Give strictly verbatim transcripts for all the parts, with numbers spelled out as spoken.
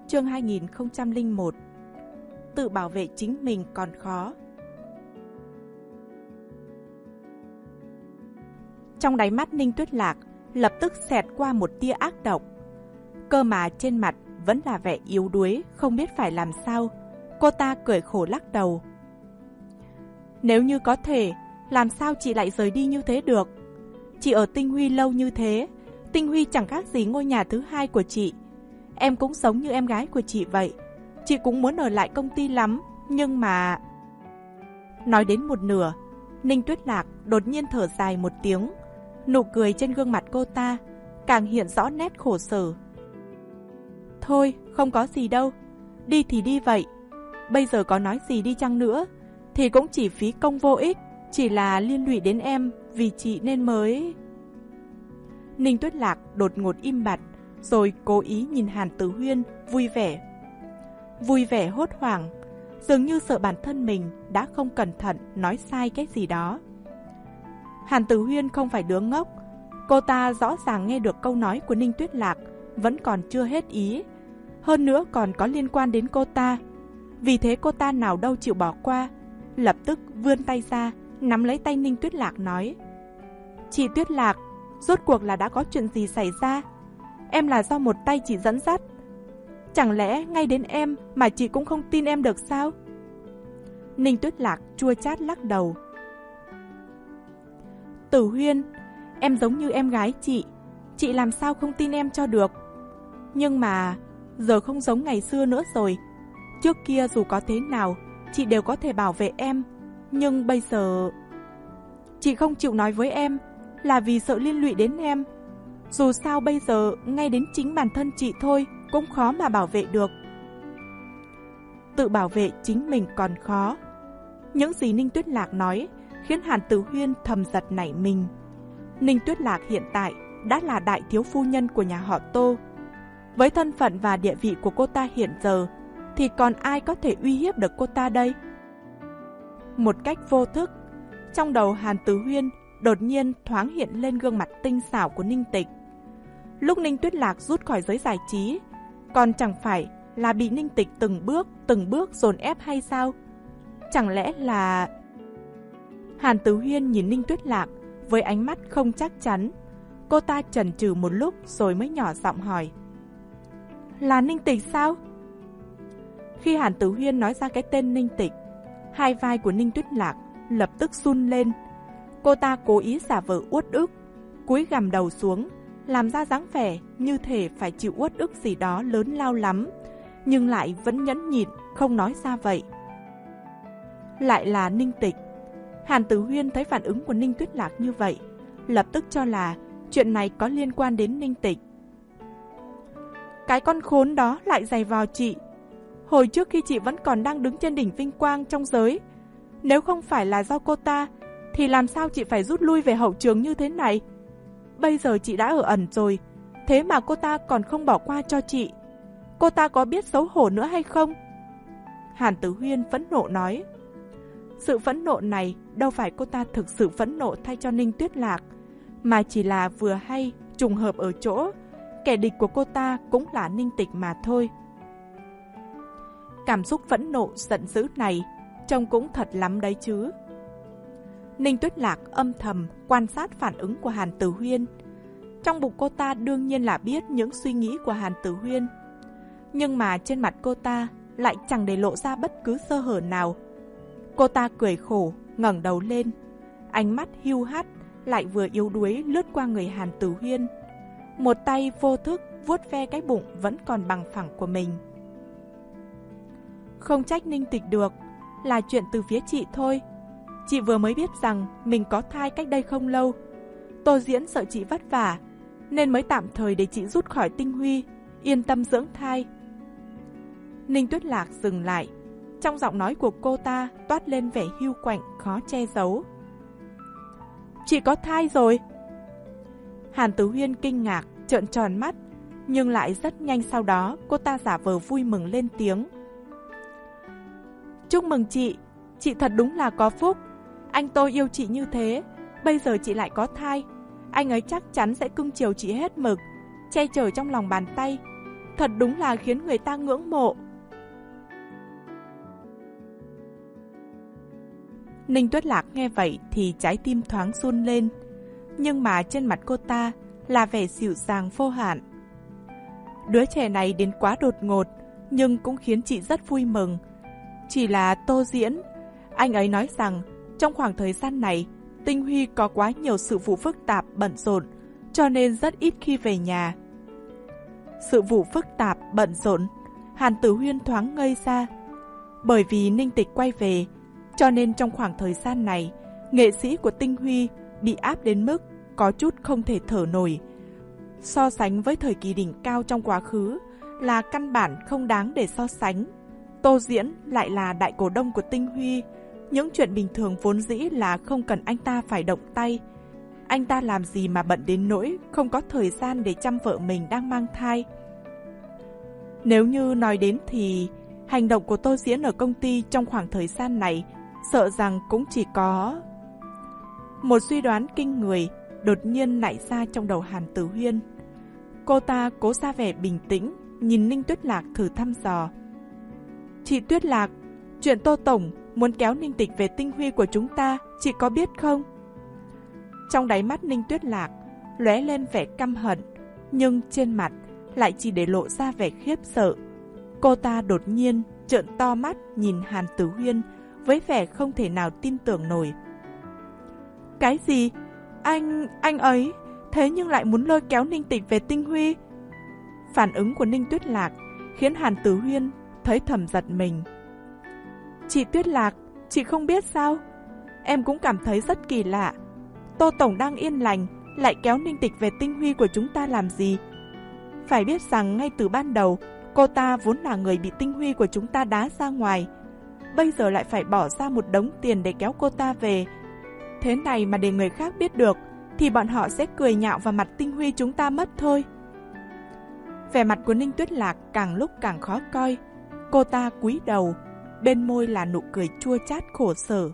Chương hai nghìn không trăm lẻ một. Tự bảo vệ chính mình còn khó. Trong đáy mắt Ninh Tuyết Lạc lập tức xẹt qua một tia ác độc. Cơ mà trên mặt vẫn là vẻ yếu đuối, không biết phải làm sao. Cô ta cười khổ lắc đầu. Nếu như có thể, làm sao chị lại rời đi như thế được? Chị ở Tinh Huy lâu như thế, Tinh Huy chẳng khác gì ngôi nhà thứ hai của chị. Em cũng sống như em gái của chị vậy. Chị cũng muốn ở lại công ty lắm, nhưng mà... Nói đến một nửa, Ninh Tuyết Lạc đột nhiên thở dài một tiếng. Nụ cười trên gương mặt cô ta càng hiện rõ nét khổ sở. Thôi, không có gì đâu. Đi thì đi vậy. Bây giờ có nói gì đi chăng nữa thì cũng chỉ phí công vô ích. Chỉ là liên lụy đến em, vì chị nên mới... Ninh Tuyết Lạc đột ngột im bặt, rồi cố ý nhìn Hàn Tử Huyên vui vẻ. Vui vẻ hốt hoảng, dường như sợ bản thân mình đã không cẩn thận nói sai cái gì đó. Hàn Tử Huyên không phải đứa ngốc. Cô ta rõ ràng nghe được câu nói của Ninh Tuyết Lạc vẫn còn chưa hết ý. Hơn nữa còn có liên quan đến cô ta. Vì thế cô ta nào đâu chịu bỏ qua, lập tức vươn tay ra, nắm lấy tay Ninh Tuyết Lạc nói: Chị Tuyết Lạc, rốt cuộc là đã có chuyện gì xảy ra? Em là do một tay chị dẫn dắt. Chẳng lẽ ngay đến em mà chị cũng không tin em được sao? Ninh Tuyết Lạc chua chát lắc đầu. Tử Huyên, em giống như em gái chị, chị làm sao không tin em cho được? Nhưng mà giờ không giống ngày xưa nữa rồi. Trước kia dù có thế nào, chị đều có thể bảo vệ em. Nhưng bây giờ... Chị không chịu nói với em là vì sợ liên lụy đến em. Dù sao bây giờ ngay đến chính bản thân chị thôi cũng khó mà bảo vệ được. Tự bảo vệ chính mình còn khó. Những gì Ninh Tuyết Lạc nói khiến Hàn Tử Huyên thầm giật nảy mình. Ninh Tuyết Lạc hiện tại đã là đại thiếu phu nhân của nhà họ Tô. Với thân phận và địa vị của cô ta hiện giờ thì còn ai có thể uy hiếp được cô ta đây? Một cách vô thức, trong đầu Hàn Tử Huyên đột nhiên thoáng hiện lên gương mặt tinh xảo của Ninh Tịch. Lúc Ninh Tuyết Lạc rút khỏi giới giải trí, còn chẳng phải là bị Ninh Tịch từng bước, từng bước dồn ép hay sao? Chẳng lẽ là... Hàn Tử Huyên nhìn Ninh Tuyết Lạc với ánh mắt không chắc chắn. Cô ta chần chừ một lúc rồi mới nhỏ giọng hỏi: Là Ninh Tịch sao? Khi Hàn Tử Huyên nói ra cái tên Ninh Tịch, hai vai của Ninh Tuyết Lạc lập tức run lên. Cô ta cố ý giả vờ uất ức, cúi gằm đầu xuống, làm ra dáng vẻ như thể phải chịu uất ức gì đó lớn lao lắm, nhưng lại vẫn nhẫn nhịn không nói ra vậy. Lại là Ninh Tịch. Hàn Tử Huyên thấy phản ứng của Ninh Tuyết Lạc như vậy, lập tức cho là chuyện này có liên quan đến Ninh Tịch. Cái con khốn đó lại giày vào chị. Hồi trước khi chị vẫn còn đang đứng trên đỉnh vinh quang trong giới, nếu không phải là do cô ta thì làm sao chị phải rút lui về hậu trường như thế này? Bây giờ chị đã ở ẩn rồi, thế mà cô ta còn không bỏ qua cho chị. Cô ta có biết xấu hổ nữa hay không? Hàn Tử Huyên phẫn nộ nói. Sự phẫn nộ này đâu phải cô ta thực sự phẫn nộ thay cho Ninh Tuyết Lạc, mà chỉ là vừa hay trùng hợp ở chỗ kẻ địch của cô ta cũng là Ninh Tịch mà thôi. Cảm xúc phẫn nộ giận dữ này trông cũng thật lắm đấy chứ. Ninh Tuyết Lạc âm thầm quan sát phản ứng của Hàn Tử Huyên. Trong bụng cô ta đương nhiên là biết những suy nghĩ của Hàn Tử Huyên, nhưng mà trên mặt cô ta lại chẳng để lộ ra bất cứ sơ hở nào. Cô ta cười khổ, ngẩng đầu lên, ánh mắt hiu hắt lại vừa yếu đuối lướt qua người Hàn Tử Huyên. Một tay vô thức vuốt ve cái bụng vẫn còn bằng phẳng của mình. Không trách Ninh Tịch được, là chuyện từ phía chị thôi. Chị vừa mới biết rằng mình có thai cách đây không lâu. Tô Diễn sợ chị vất vả nên mới tạm thời để chị rút khỏi Tinh Huy, yên tâm dưỡng thai. Ninh Tuyết Lạc dừng lại. Trong giọng nói của cô ta toát lên vẻ hiu quạnh khó che giấu. Chị có thai rồi? Hàn Tử Huyên kinh ngạc, trợn tròn mắt, nhưng lại rất nhanh sau đó cô ta giả vờ vui mừng lên tiếng. Chúc mừng chị, chị thật đúng là có phúc. Anh Tô yêu chị như thế, bây giờ chị lại có thai. Anh ấy chắc chắn sẽ cưng chiều chị hết mực, che chở trong lòng bàn tay. thật đúng là khiến người ta ngưỡng mộ. Ninh Tuyết Lạc nghe vậy thì trái tim thoáng run lên, nhưng mà trên mặt cô ta là vẻ dịu dàng vô hạn. Đứa trẻ này đến quá đột ngột, nhưng cũng khiến chị rất vui mừng. Chỉ là Tô Diễn, anh ấy nói rằng trong khoảng thời gian này, Tinh Huy có quá nhiều sự vụ phức tạp bận rộn, cho nên rất ít khi về nhà. Sự vụ phức tạp bận rộn, Hàn Tử Huyên thoáng ngây ra. Bởi vì Ninh Tịch quay về, cho nên trong khoảng thời gian này, nghệ sĩ của Tinh Huy bị áp đến mức có chút không thể thở nổi. So sánh với thời kỳ đỉnh cao trong quá khứ là căn bản không đáng để so sánh. Tô Diễn lại là đại cổ đông của Tinh Huy, những chuyện bình thường vốn dĩ là không cần anh ta phải động tay. Anh ta làm gì mà bận đến nỗi không có thời gian để chăm vợ mình đang mang thai. Nếu như nói đến thì hành động của Tô Diễn ở công ty trong khoảng thời gian này sợ rằng cũng chỉ có... Một suy đoán kinh người đột nhiên nảy ra trong đầu Hàn Tử Huyên. Cô ta cố ra vẻ bình tĩnh, nhìn Ninh Tuyết Lạc thử thăm dò. Chị Tuyết Lạc, chuyện Tô Tổng muốn kéo Ninh Tịch về Tinh Huy của chúng ta, chị có biết không? Trong đáy mắt Ninh Tuyết Lạc lóe lên vẻ căm hận, nhưng trên mặt lại chỉ để lộ ra vẻ khiếp sợ. Cô ta đột nhiên trợn to mắt nhìn Hàn Tử Huyên với vẻ không thể nào tin tưởng nổi. Cái gì? Anh... anh ấy... thế nhưng lại muốn lôi kéo Ninh Tịch về Tinh Huy? Phản ứng của Ninh Tuyết Lạc khiến Hàn Tử Huyên thấy thầm giật mình. Chị Tuyết Lạc, chị không biết sao? Em cũng cảm thấy rất kỳ lạ. Tô Tổng đang yên lành, lại kéo Ninh Tịch về Tinh Huy của chúng ta làm gì? Phải biết rằng ngay từ ban đầu, cô ta vốn là người bị Tinh Huy của chúng ta đá ra ngoài. Bây giờ lại phải bỏ ra một đống tiền để kéo cô ta về. Thế này mà để người khác biết được, thì bọn họ sẽ cười nhạo vào mặt Tinh Huy chúng ta mất thôi. Vẻ mặt của Ninh Tuyết Lạc càng lúc càng khó coi. Cô ta cúi đầu, bên môi là nụ cười chua chát khổ sở.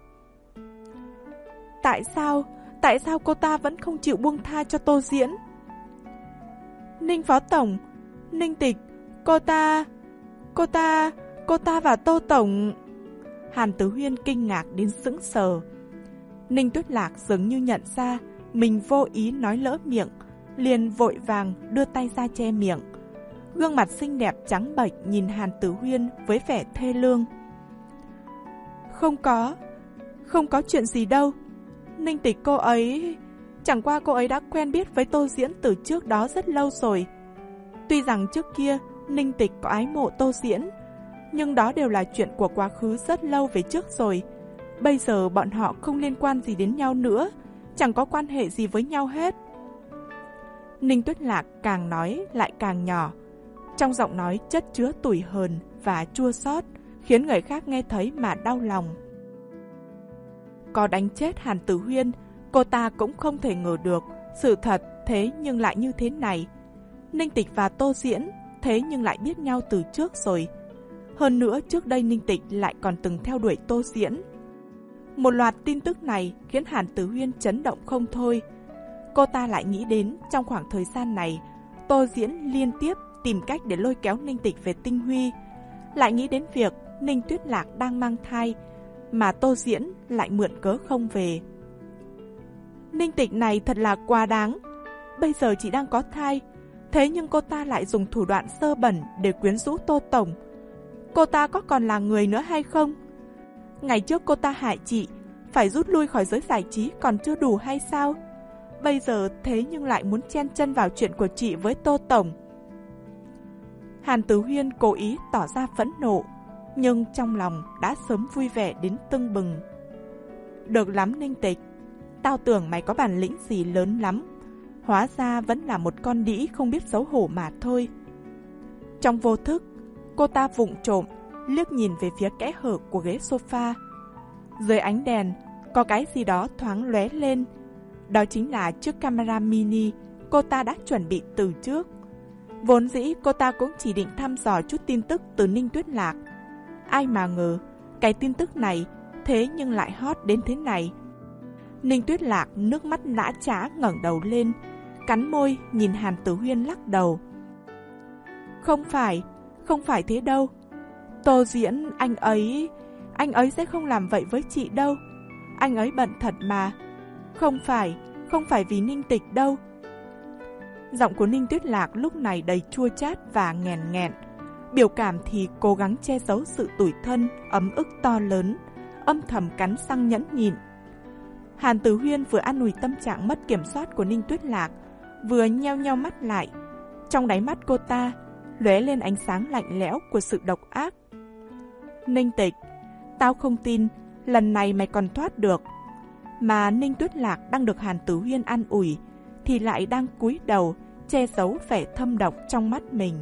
Tại sao, tại sao cô ta vẫn không chịu buông tha cho Tô Diễn? Ninh Phó Tổng, Ninh Tịch, cô ta, cô ta, cô ta và Tô Tổng... Hàn Tử Huyên kinh ngạc đến sững sờ. Ninh Tuyết Lạc dường như nhận ra mình vô ý nói lỡ miệng, liền vội vàng đưa tay ra che miệng. Gương mặt xinh đẹp trắng bệch nhìn Hàn Tử Huyên với vẻ thê lương. Không có, không có chuyện gì đâu. Ninh Tịch cô ấy... Chẳng qua cô ấy đã quen biết với Tô Diễn từ trước đó rất lâu rồi. Tuy rằng trước kia Ninh Tịch có ái mộ Tô Diễn, nhưng đó đều là chuyện của quá khứ rất lâu về trước rồi. Bây giờ bọn họ không liên quan gì đến nhau nữa, chẳng có quan hệ gì với nhau hết. Ninh Tuyết Lạc càng nói lại càng nhỏ, trong giọng nói chất chứa tủi hờn và chua xót, khiến người khác nghe thấy mà đau lòng. Có đánh chết Hàn Tử Huyên, cô ta cũng không thể ngờ được sự thật thế nhưng lại như thế này. Ninh Tịch và Tô Diễn thế nhưng lại biết nhau từ trước rồi. Hơn nữa trước đây Ninh Tịch lại còn từng theo đuổi Tô Diễn. Một loạt tin tức này khiến Hàn Tử Huyên chấn động không thôi. Cô ta lại nghĩ đến trong khoảng thời gian này, Tô Diễn liên tiếp tìm cách để lôi kéo Ninh Tịch về Tinh Huy. Lại nghĩ đến việc Ninh Tuyết Lạc đang mang thai, mà Tô Diễn lại mượn cớ không về. Ninh Tịch này thật là quá đáng. Bây giờ chị đang có thai, thế nhưng cô ta lại dùng thủ đoạn sơ bẩn để quyến rũ Tô Tổng. Cô ta có còn là người nữa hay không? Ngày trước cô ta hại chị, phải rút lui khỏi giới giải trí còn chưa đủ hay sao? Bây giờ thế nhưng lại muốn chen chân vào chuyện của chị với Tô Tổng. Hàn Tử Huyên cố ý tỏ ra phẫn nộ, nhưng trong lòng đã sớm vui vẻ đến tưng bừng. Được lắm Ninh Tịch, tao tưởng mày có bản lĩnh gì lớn lắm, hóa ra vẫn là một con đĩ không biết xấu hổ mà thôi. Trong vô thức, cô ta vụng trộm liếc nhìn về phía kẽ hở của ghế sofa. Dưới ánh đèn, có cái gì đó thoáng lóe lên. Đó chính là chiếc camera mini cô ta đã chuẩn bị từ trước. Vốn dĩ cô ta cũng chỉ định thăm dò chút tin tức từ Ninh Tuyết Lạc. Ai mà ngờ, cái tin tức này thế nhưng lại hot đến thế này. Ninh Tuyết Lạc nước mắt lã chã ngẩng đầu lên, cắn môi nhìn Hàn Tử Huyên lắc đầu. Không phải, không phải thế đâu. Tô Diễn, anh ấy, anh ấy sẽ không làm vậy với chị đâu. Anh ấy bận thật mà. Không phải, không phải vì Ninh Tịch đâu. Giọng của Ninh Tuyết Lạc lúc này đầy chua chát và nghèn nghẹn. Biểu cảm thì cố gắng che giấu sự tủi thân, ấm ức to lớn, âm thầm cắn răng nhẫn nhịn. Hàn Tử Huyên vừa an ủi tâm trạng mất kiểm soát của Ninh Tuyết Lạc, vừa nheo nheo mắt lại. Trong đáy mắt cô ta lóe lên ánh sáng lạnh lẽo của sự độc ác. Ninh Tịch, tao không tin lần này mày còn thoát được. Mà Ninh Tuyết Lạc đang được Hàn Tử Huyên an ủi thì lại đang cúi đầu che giấu vẻ thâm độc trong mắt mình.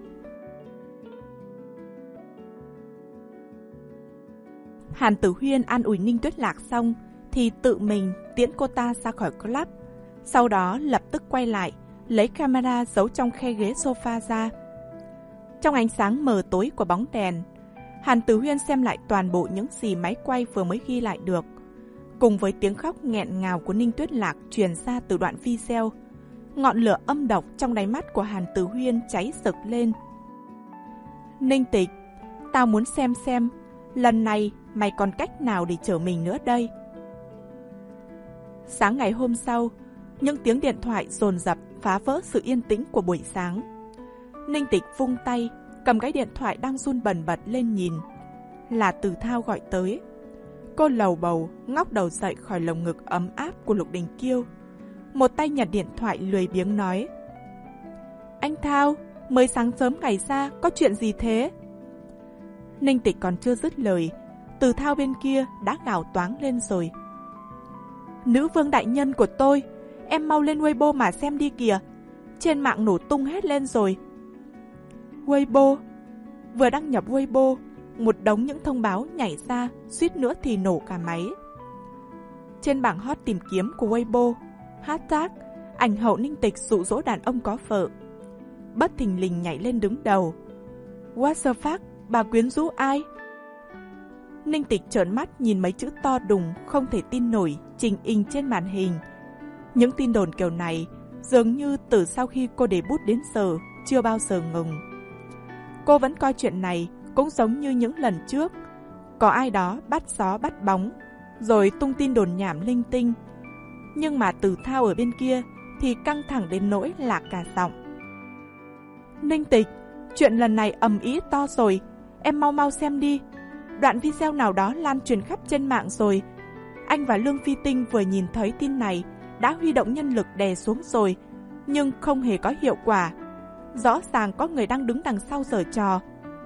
Hàn Tử Huyên an ủi Ninh Tuyết Lạc xong thì tự mình tiễn cô ta ra khỏi club. Sau đó lập tức quay lại, lấy camera giấu trong khe ghế sofa ra. Trong ánh sáng mờ tối của bóng đèn, Hàn Tử Huyên xem lại toàn bộ những gì máy quay vừa mới ghi lại được. Cùng với tiếng khóc nghẹn ngào của Ninh Tuyết Lạc truyền ra từ đoạn video, ngọn lửa âm độc trong đáy mắt của Hàn Tử Huyên cháy rực lên. Ninh Tịch, tao muốn xem xem lần này mày còn cách nào để chở mình nữa đây. Sáng ngày hôm sau, những tiếng điện thoại dồn dập phá vỡ sự yên tĩnh của buổi sáng. Ninh Tịch vung tay, cầm cái điện thoại đang run bần bật lên nhìn. Là Từ Thao gọi tới. Cô lầu bầu, ngóc đầu dậy khỏi lồng ngực ấm áp của Lục Đình Kiêu. Một tay nhặt điện thoại lười biếng nói: Anh Thao, mới sáng sớm ngày ra, có chuyện gì thế? Ninh Tịch còn chưa dứt lời, Từ Thao bên kia đã gào toáng lên rồi. Nữ vương đại nhân của tôi, em mau lên Weibo mà xem đi kìa. Trên mạng nổ tung hết lên rồi. Weibo. Vừa đăng nhập Weibo, một đống những thông báo nhảy ra, suýt nữa thì nổ cả máy. Trên bảng hot tìm kiếm của Weibo, hashtag ảnh hậu Ninh Tịch dụ dỗ đàn ông có vợ bất thình lình nhảy lên đứng đầu. What the fuck, bà quyến rũ ai? Ninh Tịch trợn mắt nhìn mấy chữ to đùng không thể tin nổi trình in trên màn hình. Những tin đồn kiểu này dường như từ sau khi cô debut đến giờ chưa bao giờ ngừng. Cô vẫn coi chuyện này cũng giống như những lần trước, có ai đó bắt gió bắt bóng rồi tung tin đồn nhảm linh tinh. Nhưng mà Từ Thao ở bên kia thì căng thẳng đến nỗi lạc cả giọng. Ninh Tịch, chuyện lần này ầm ĩ to rồi, em mau mau xem đi. Đoạn video nào đó lan truyền khắp trên mạng rồi. Anh và Lương Phi Tinh vừa nhìn thấy tin này đã huy động nhân lực đè xuống rồi, nhưng không hề có hiệu quả. Rõ ràng có người đang đứng đằng sau giở trò.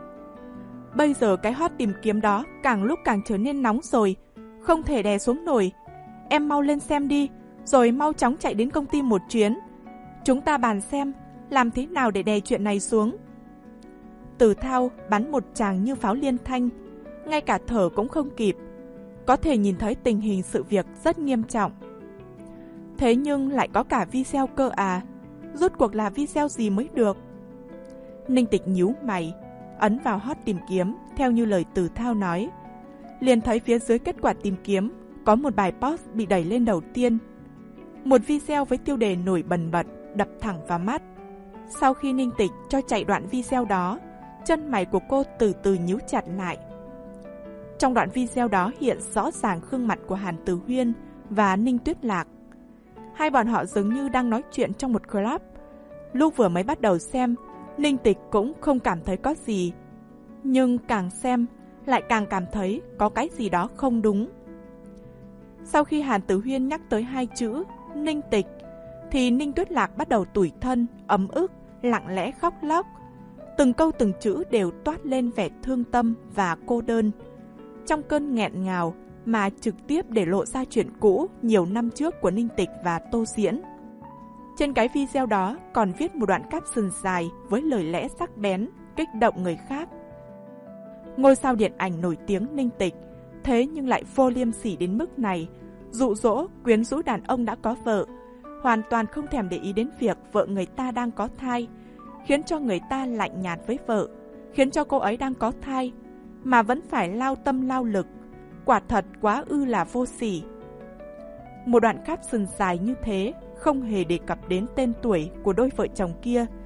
Bây giờ cái hot tìm kiếm đó càng lúc càng trở nên nóng rồi, không thể đè xuống nổi. Em mau lên xem đi, rồi mau chóng chạy đến công ty một chuyến. Chúng ta bàn xem làm thế nào để đè chuyện này xuống. Từ Thao bắn một tràng như pháo liên thanh, ngay cả thở cũng không kịp. Có thể nhìn thấy tình hình sự việc rất nghiêm trọng. Thế nhưng lại có cả video cơ à? Rốt cuộc là video gì mới được? Ninh Tịch nhíu mày, ấn vào hot tìm kiếm theo như lời Từ Thao nói. Liền thấy phía dưới kết quả tìm kiếm có một bài post bị đẩy lên đầu tiên. Một video với tiêu đề nổi bần bật đập thẳng vào mắt. Sau khi Ninh Tịch cho chạy đoạn video đó, chân mày của cô từ từ nhíu chặt lại. Trong đoạn video đó hiện rõ ràng gương mặt của Hàn Tử Huyên và Ninh Tuyết Lạc. Hai bọn họ dường như đang nói chuyện trong một club. Lúc vừa mới bắt đầu xem, Ninh Tịch cũng không cảm thấy có gì. Nhưng càng xem, lại càng cảm thấy có cái gì đó không đúng. Sau khi Hàn Tử Huyên nhắc tới hai chữ Ninh Tịch, thì Ninh Tuyết Lạc bắt đầu tủi thân, ấm ức, lặng lẽ khóc lóc. Từng câu từng chữ đều toát lên vẻ thương tâm và cô đơn. Trong cơn nghẹn ngào mà trực tiếp để lộ ra chuyện cũ nhiều năm trước của Ninh Tịch và Tô Diễn. Trên cái video đó còn viết một đoạn caption dài với lời lẽ sắc bén, kích động người khác. Ngôi sao điện ảnh nổi tiếng Ninh Tịch, thế nhưng lại vô liêm sỉ đến mức này, dụ dỗ, quyến rũ đàn ông đã có vợ, hoàn toàn không thèm để ý đến việc vợ người ta đang có thai, khiến cho người ta lạnh nhạt với vợ, khiến cho cô ấy đang có thai, mà vẫn phải lao tâm lao lực, quả thật quá ư là vô sỉ. Một đoạn caption dài như thế, không hề đề cập đến tên tuổi của đôi vợ chồng kia,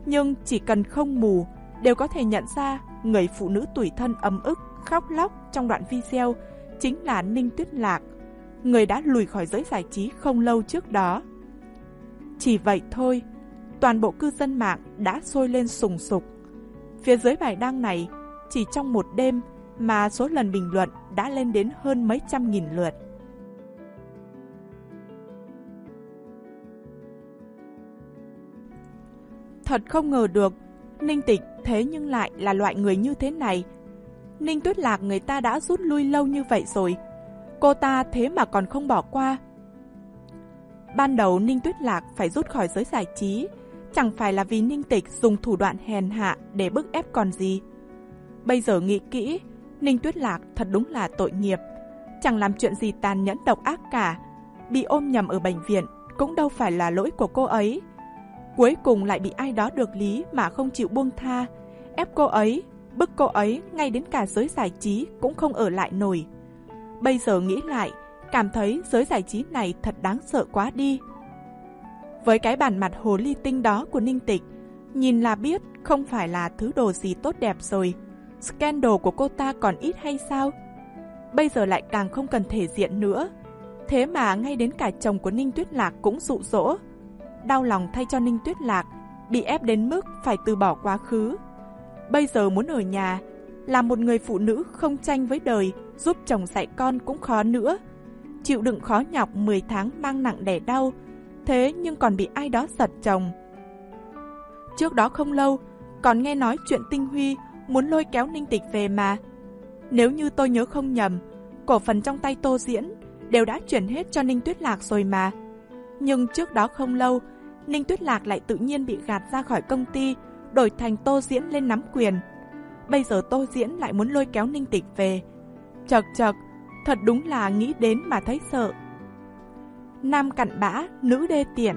Nhưng chỉ cần không mù, đều có thể nhận ra người phụ nữ tủi thân ấm ức, khóc lóc trong đoạn video chính là Ninh Tuyết Lạc, người đã lùi khỏi giới giải trí không lâu trước đó. Chỉ vậy thôi, toàn bộ cư dân mạng đã sôi lên sùng sục. Phía dưới bài đăng này, chỉ trong một đêm mà số lần bình luận đã lên đến hơn mấy trăm nghìn lượt. Thật không ngờ được, Ninh Tịch thế nhưng lại là loại người như thế này. Ninh Tuyết Lạc người ta đã rút lui lâu như vậy rồi, cô ta thế mà còn không bỏ qua. Ban đầu Ninh Tuyết Lạc phải rút khỏi giới giải trí, chẳng phải là vì Ninh Tịch dùng thủ đoạn hèn hạ để bức ép còn gì. Bây giờ nghĩ kỹ, Ninh Tuyết Lạc thật đúng là tội nghiệp, chẳng làm chuyện gì tàn nhẫn độc ác cả. Bị ôm nhầm ở bệnh viện cũng đâu phải là lỗi của cô ấy. Cuối cùng lại bị ai đó được lý mà không chịu buông tha, ép cô ấy, bức cô ấy ngay đến cả giới giải trí cũng không ở lại nổi. Bây giờ nghĩ lại, cảm thấy giới giải trí này thật đáng sợ quá đi. Với cái bản mặt hồ ly tinh đó của Ninh Tịch, nhìn là biết không phải là thứ đồ gì tốt đẹp rồi. Scandal của cô ta còn ít hay sao? Bây giờ lại càng không cần thể diện nữa. Thế mà ngay đến cả chồng của Ninh Tuyết Lạc cũng dụ dỗ. Đau lòng thay cho Ninh Tuyết Lạc, bị ép đến mức phải từ bỏ quá khứ. Bây giờ muốn ở nhà, là một người phụ nữ không tranh với đời, giúp chồng dạy con cũng khó nữa. Chịu đựng khó nhọc mười tháng mang nặng đẻ đau, thế nhưng còn bị ai đó giật chồng. Trước đó không lâu, còn nghe nói chuyện Tinh Huy muốn lôi kéo Ninh Tịch về mà. Nếu như tôi nhớ không nhầm, cổ phần trong tay Tô Diễn đều đã chuyển hết cho Ninh Tuyết Lạc rồi mà. Nhưng trước đó không lâu, Ninh Tuyết Lạc lại tự nhiên bị gạt ra khỏi công ty, đổi thành Tô Diễn lên nắm quyền. Bây giờ Tô Diễn lại muốn lôi kéo Ninh Tịch về. Chật chật, thật đúng là nghĩ đến mà thấy sợ. Nam cặn bã, nữ đê tiện.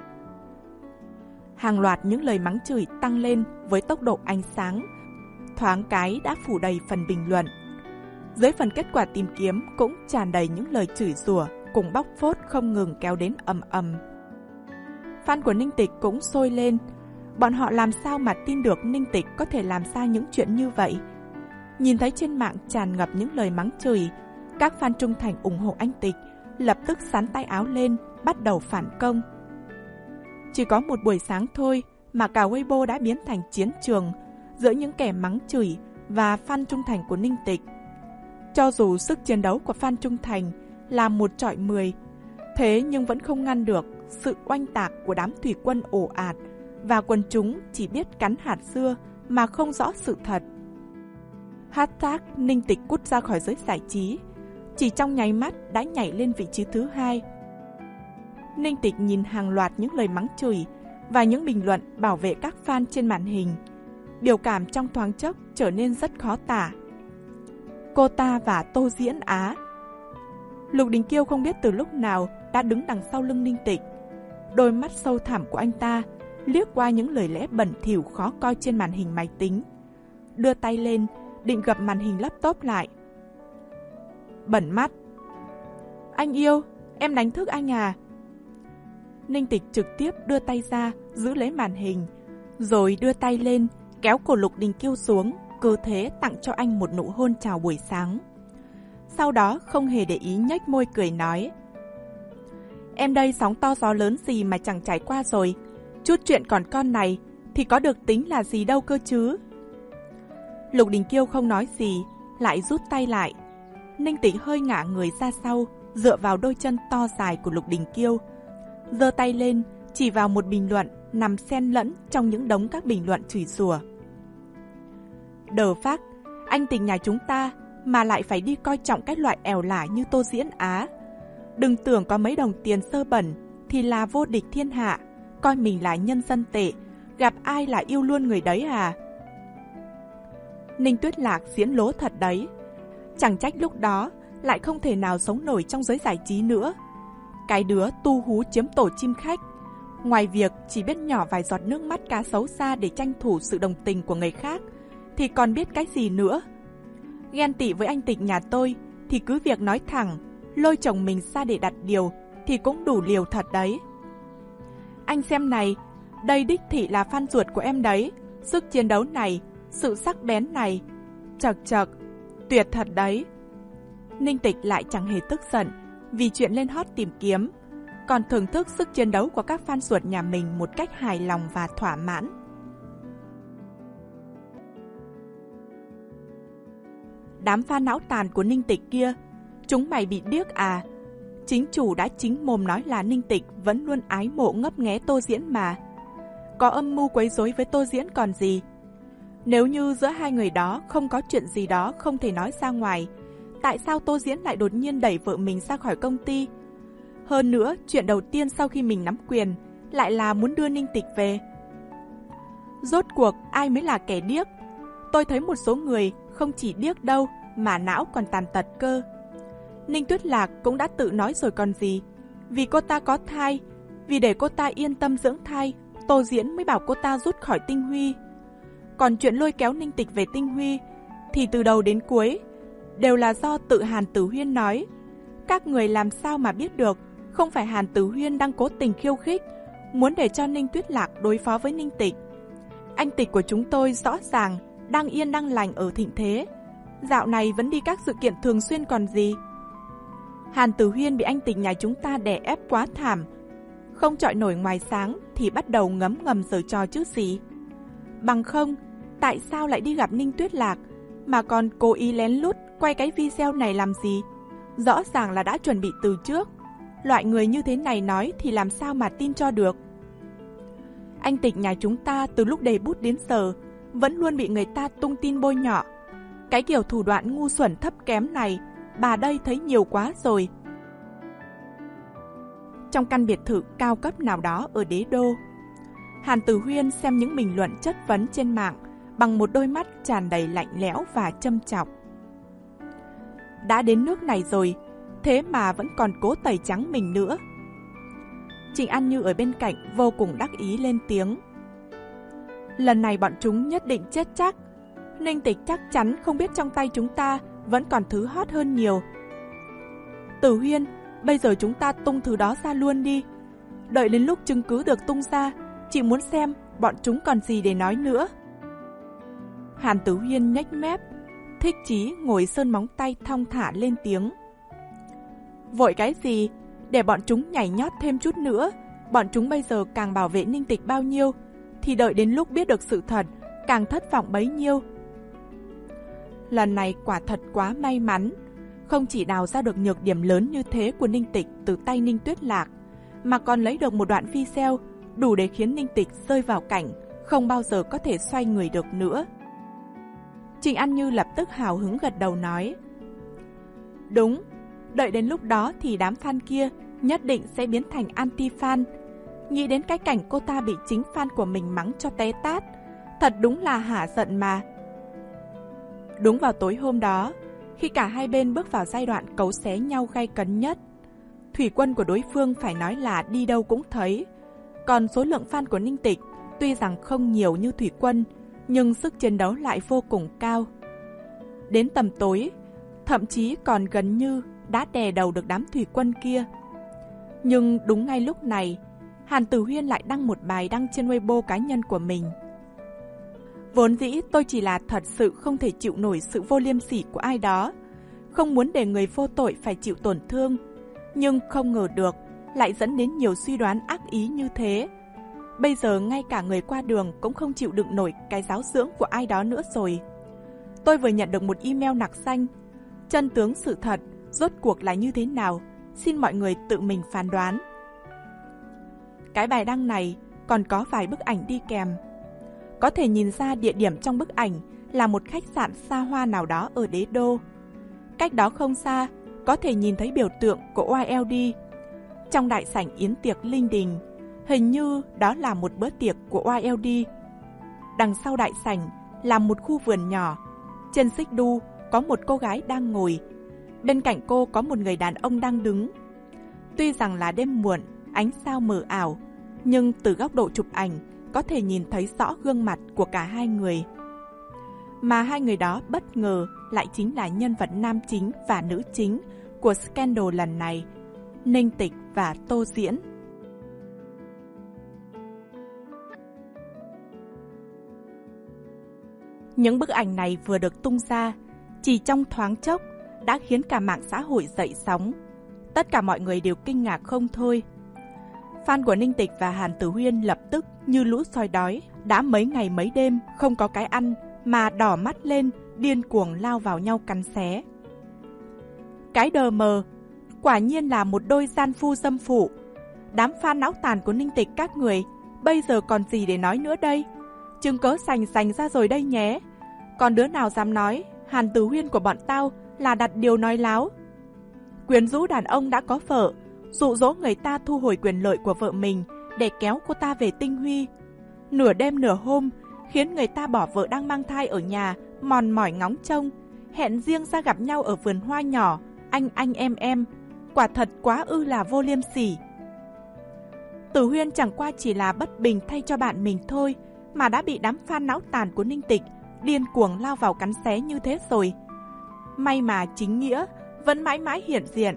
Hàng loạt những lời mắng chửi tăng lên với tốc độ ánh sáng, thoáng cái đã phủ đầy phần bình luận. Dưới phần kết quả tìm kiếm cũng tràn đầy những lời chửi rủa cùng bóc phốt không ngừng kéo đến ầm ầm. Fan của Ninh Tịch cũng sôi lên. Bọn họ làm sao mà tin được Ninh Tịch có thể làm ra những chuyện như vậy? Nhìn thấy trên mạng tràn ngập những lời mắng chửi, các fan trung thành ủng hộ anh Tịch lập tức xắn tay áo lên, bắt đầu phản công. Chỉ có một buổi sáng thôi mà cả Weibo đã biến thành chiến trường giữa những kẻ mắng chửi và fan trung thành của Ninh Tịch. Cho dù sức chiến đấu của fan trung thành là một chọi mười, thế nhưng vẫn không ngăn được sự oanh tạc của đám thủy quân ồ ạt và quần chúng chỉ biết cắn hạt dưa mà không rõ sự thật. Hashtag Ninh Tịch cút ra khỏi giới giải trí chỉ trong nháy mắt đã nhảy lên vị trí thứ hai. Ninh Tịch nhìn hàng loạt những lời mắng chửi và những bình luận bảo vệ các fan trên màn hình, biểu cảm trong thoáng chốc trở nên rất khó tả. Cô ta và Tô Diễn á. Lục Đình Kiêu không biết từ lúc nào đã đứng đằng sau lưng Ninh Tịch. Đôi mắt sâu thẳm của anh ta liếc qua những lời lẽ bẩn thỉu khó coi trên màn hình máy tính, đưa tay lên định gập màn hình laptop lại. Bẩn mắt. Anh yêu, em đánh thức anh à? Ninh Tịch trực tiếp đưa tay ra giữ lấy màn hình, rồi đưa tay lên kéo cổ Lục Đình Kiêu xuống, cơ thế tặng cho anh một nụ hôn chào buổi sáng. Sau đó không hề để ý nhếch môi cười nói: Em đây sóng to gió lớn gì mà chẳng trải qua rồi, chút chuyện còn con này thì có được tính là gì đâu cơ chứ. Lục Đình Kiêu không nói gì, lại rút tay lại. Ninh Tịch hơi ngả người ra sau, dựa vào đôi chân to dài của Lục Đình Kiêu, giơ tay lên chỉ vào một bình luận nằm xen lẫn trong những đống các bình luận chửi rủa. Đờ phác, anh Tình nhà chúng ta mà lại phải đi coi trọng cái loại ẻo lả như Tô Diễn á. Đừng tưởng có mấy đồng tiền sơ bẩn thì là vô địch thiên hạ, coi mình là nhân dân tệ, gặp ai là yêu luôn người đấy à. Ninh Tuyết Lạc diễn lố thật đấy. Chẳng trách lúc đó lại không thể nào sống nổi trong giới giải trí nữa. Cái đứa tu hú chiếm tổ chim khách, ngoài việc chỉ biết nhỏ vài giọt nước mắt cá xấu xa để tranh thủ sự đồng tình của người khác, thì còn biết cái gì nữa. Ghen tị với anh Tịch nhà tôi thì cứ việc nói thẳng, lôi chồng mình ra để đặt điều thì cũng đủ liều thật đấy. Anh xem này, đây đích thị là fan ruột của em đấy, Sức chiến đấu này, sự sắc bén này, chật chật, tuyệt thật đấy. Ninh Tịch lại chẳng hề tức giận vì chuyện lên hot tìm kiếm, còn thưởng thức sức chiến đấu của các fan ruột nhà mình một cách hài lòng và thỏa mãn. Đám fan não tàn của Ninh Tịch kia, chúng mày bị điếc à? Chính chủ đã chính mồm nói là Ninh Tịch vẫn luôn ái mộ ngấp nghé Tô Diễn mà. Có âm mưu quấy rối với Tô Diễn còn gì. Nếu như giữa hai người đó không có chuyện gì đó không thể nói ra ngoài, tại sao Tô Diễn lại đột nhiên đẩy vợ mình ra khỏi công ty? Hơn nữa, chuyện đầu tiên sau khi mình nắm quyền lại là muốn đưa Ninh Tịch về. Rốt cuộc ai mới là kẻ điếc? Tôi thấy một số người không chỉ điếc đâu mà não còn tàn tật cơ. Ninh Tuyết Lạc cũng đã tự nói rồi còn gì. Vì cô ta có thai, vì để cô ta yên tâm dưỡng thai, Tô Diễn mới bảo cô ta rút khỏi Tinh Huy. Còn chuyện lôi kéo Ninh Tịch về Tinh Huy thì từ đầu đến cuối đều là do tự Hàn Tử Huyên nói. Các người làm sao mà biết được không phải Hàn Tử Huyên đang cố tình khiêu khích, muốn để cho Ninh Tuyết Lạc đối phó với Ninh Tịch. Anh Tịch của chúng tôi rõ ràng đang yên đang lành ở thịnh thế, dạo này vẫn đi các sự kiện thường xuyên còn gì. Hàn Tử Huyên bị anh Tịch nhà chúng ta đè ép quá thảm, không chọi nổi ngoài sáng thì bắt đầu ngấm ngầm giở trò chứ gì. Bằng không, tại sao lại đi gặp Ninh Tuyết Lạc mà còn cố ý lén lút quay cái video này làm gì? Rõ ràng là đã chuẩn bị từ trước. Loại người như thế này nói thì làm sao mà tin cho được. Anh Tịch nhà chúng ta từ lúc đề bút đến giờ vẫn luôn bị người ta tung tin bôi nhọ. Cái kiểu thủ đoạn ngu xuẩn thấp kém này bà đây thấy nhiều quá rồi. Trong căn biệt thự cao cấp nào đó ở Đế Đô, Hàn Tử Huyên xem những bình luận chất vấn trên mạng bằng một đôi mắt tràn đầy lạnh lẽo và châm chọc. Đã đến nước này rồi, thế mà vẫn còn cố tẩy trắng mình nữa. Trịnh An Như ở bên cạnh vô cùng đắc ý lên tiếng. Lần này bọn chúng nhất định chết chắc. Ninh Tịch chắc chắn không biết trong tay chúng ta vẫn còn thứ hot hơn nhiều. Tử Huyên, bây giờ chúng ta tung thứ đó ra luôn đi. Đợi đến lúc chứng cứ được tung ra, chị muốn xem bọn chúng còn gì để nói nữa. Hàn Tử Huyên nhếch mép, thích chí ngồi sơn móng tay thong thả lên tiếng. Vội cái gì? Để bọn chúng nhảy nhót thêm chút nữa. Bọn chúng bây giờ càng bảo vệ Ninh Tịch bao nhiêu, thì đợi đến lúc biết được sự thật, càng thất vọng bấy nhiêu. Lần này quả thật quá may mắn, không chỉ đào ra được nhược điểm lớn như thế của Ninh Tịch từ tay Ninh Tuyết Lạc, mà còn lấy được một đoạn video đủ để khiến Ninh Tịch rơi vào cảnh không bao giờ có thể xoay người được nữa. Trịnh An Như lập tức hào hứng gật đầu nói. Đúng, đợi đến lúc đó thì đám fan kia nhất định sẽ biến thành anti-fan. Nghĩ đến cái cảnh cô ta bị chính fan của mình mắng cho té tát, thật đúng là hả giận mà. Đúng vào tối hôm đó, khi cả hai bên bước vào giai đoạn cấu xé nhau gay cấn nhất, thủy quân của đối phương phải nói là đi đâu cũng thấy. Còn số lượng fan của Ninh Tịch tuy rằng không nhiều như thủy quân, nhưng sức chiến đấu lại vô cùng cao. Đến tầm tối, thậm chí còn gần như đã đè đầu được đám thủy quân kia. Nhưng đúng ngay lúc này, Hàn Tử Huyên lại đăng một bài đăng trên Weibo cá nhân của mình. Vốn dĩ tôi chỉ là thật sự không thể chịu nổi sự vô liêm sỉ của ai đó, không muốn để người vô tội phải chịu tổn thương, nhưng không ngờ được lại dẫn đến nhiều suy đoán ác ý như thế. Bây giờ ngay cả người qua đường cũng không chịu đựng nổi cái giáo dưỡng của ai đó nữa rồi. Tôi vừa nhận được một email nặc danh. Chân tướng sự thật rốt cuộc là như thế nào, xin mọi người tự mình phán đoán. Cái bài đăng này còn có vài bức ảnh đi kèm. Có thể nhìn ra địa điểm trong bức ảnh là một khách sạn xa hoa nào đó ở Đế Đô. Cách đó không xa, có thể nhìn thấy biểu tượng của o i lờ đê. Trong đại sảnh yến tiệc linh đình, hình như đó là một bữa tiệc của o i lờ đê. Đằng sau đại sảnh là một khu vườn nhỏ. Trên xích đu có một cô gái đang ngồi. Bên cạnh cô có một người đàn ông đang đứng. Tuy rằng là đêm muộn, ánh sao mờ ảo, nhưng từ góc độ chụp ảnh có thể nhìn thấy rõ gương mặt của cả hai người. Mà hai người đó bất ngờ lại chính là nhân vật nam chính và nữ chính của scandal lần này, Ninh Tịch và Tô Diễn. Những bức ảnh này vừa được tung ra, chỉ trong thoáng chốc đã khiến cả mạng xã hội dậy sóng. Tất cả mọi người đều kinh ngạc không thôi. Fan của Ninh Tịch và Hàn Tử Huyên lập tức như lũ sói đói, đã mấy ngày mấy đêm không có cái ăn mà đỏ mắt lên, điên cuồng lao vào nhau cắn xé. Cái đờ mờ, quả nhiên là một đôi gian phu dâm phụ. Đám fan não tàn của Ninh Tịch các người, bây giờ còn gì để nói nữa đây? Chứng cớ sành sành ra rồi đây nhé. Còn đứa nào dám nói Hàn Tử Huyên của bọn tao là đặt điều nói láo? Quyến rũ đàn ông đã có vợ, dụ dỗ người ta thu hồi quyền lợi của vợ mình để kéo cô ta về tinh huy. Nửa đêm nửa hôm, khiến người ta bỏ vợ đang mang thai ở nhà, mòn mỏi ngóng trông, hẹn riêng ra gặp nhau ở vườn hoa nhỏ, anh anh em em. Quả thật quá ư là vô liêm sỉ. Tử Huyên chẳng qua chỉ là bất bình thay cho bạn mình thôi, mà đã bị đám fan não tàn của Ninh Tịch điên cuồng lao vào cắn xé như thế rồi. May mà chính nghĩa vẫn mãi mãi hiện diện.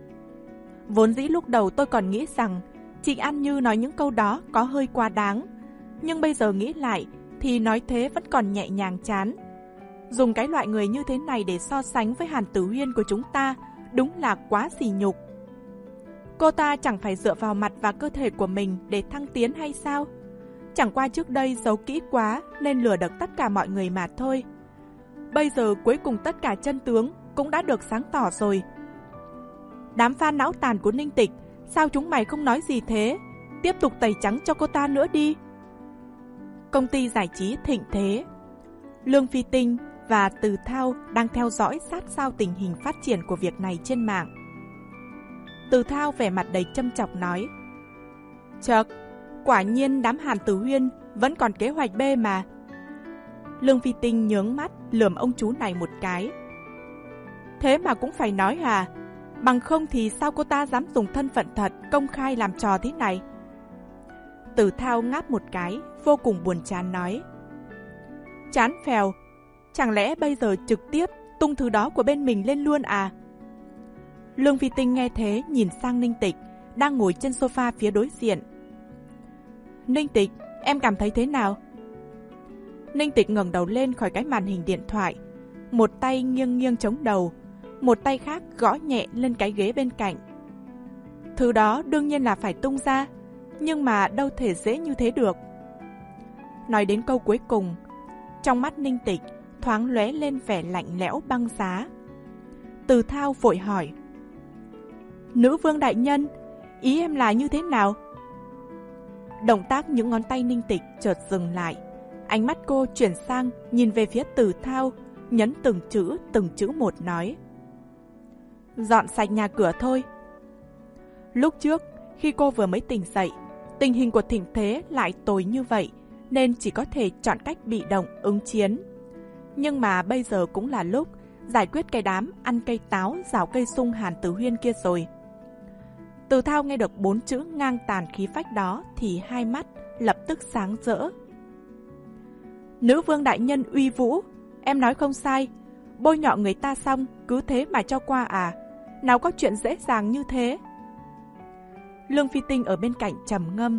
Vốn dĩ lúc đầu tôi còn nghĩ rằng chị An Như nói những câu đó có hơi quá đáng, nhưng bây giờ nghĩ lại thì nói thế vẫn còn nhẹ nhàng chán. Dùng cái loại người như thế này để so sánh với Hàn Tử Huyên của chúng ta đúng là quá sỉ nhục. Cô ta chẳng phải dựa vào mặt và cơ thể của mình để thăng tiến hay sao? Chẳng qua trước đây giấu kỹ quá nên lừa được tất cả mọi người mà thôi. Bây giờ cuối cùng tất cả chân tướng cũng đã được sáng tỏ rồi. Đám fan não tàn của Ninh Tịch, sao chúng mày không nói gì thế? Tiếp tục tẩy trắng cho cô ta nữa đi. Công ty giải trí Thịnh Thế, Lương Phi Tinh và Từ Thao đang theo dõi sát sao tình hình phát triển của việc này trên mạng. Từ Thao vẻ mặt đầy châm chọc nói: Chợt, quả nhiên đám Hàn Tử Huyên vẫn còn kế hoạch B mà. Lương Phi Tinh nhướng mắt lườm ông chú này một cái. Thế mà cũng phải nói à? Bằng không thì sao cô ta dám dùng thân phận thật công khai làm trò thế này? Từ Thao ngáp một cái, vô cùng buồn chán nói: Chán phèo, chẳng lẽ bây giờ trực tiếp tung thứ đó của bên mình lên luôn à? Lương Phi Tinh nghe thế nhìn sang Ninh Tịch đang ngồi trên sofa phía đối diện. Ninh Tịch, em cảm thấy thế nào? Ninh Tịch ngẩng đầu lên khỏi cái màn hình điện thoại, một tay nghiêng nghiêng chống đầu, một tay khác gõ nhẹ lên cái ghế bên cạnh. Thứ đó đương nhiên là phải tung ra, nhưng mà đâu thể dễ như thế được. Nói đến câu cuối cùng, trong mắt Ninh Tịch thoáng lóe lên vẻ lạnh lẽo băng giá. Từ Thao vội hỏi: Nữ vương đại nhân, ý em là như thế nào? Động tác những ngón tay Ninh Tịch chợt dừng lại, ánh mắt cô chuyển sang nhìn về phía Từ Thao, nhấn từng chữ từng chữ một nói: Dọn sạch nhà cửa thôi. Lúc trước, khi cô vừa mới tỉnh dậy, tình hình của Thịnh Thế lại tồi như vậy, nên chỉ có thể chọn cách bị động ứng chiến. Nhưng mà bây giờ cũng là lúc giải quyết cái đám ăn cây táo rào cây sung Hàn Tử Huyên kia rồi. Từ Thao nghe được bốn chữ ngang tàn khí phách đó thì hai mắt lập tức sáng rỡ. Nữ vương đại nhân uy vũ, em nói không sai. Bôi nhọ người ta xong cứ thế mà cho qua à? Nào có chuyện dễ dàng như thế. Lương Phi Tinh ở bên cạnh trầm ngâm.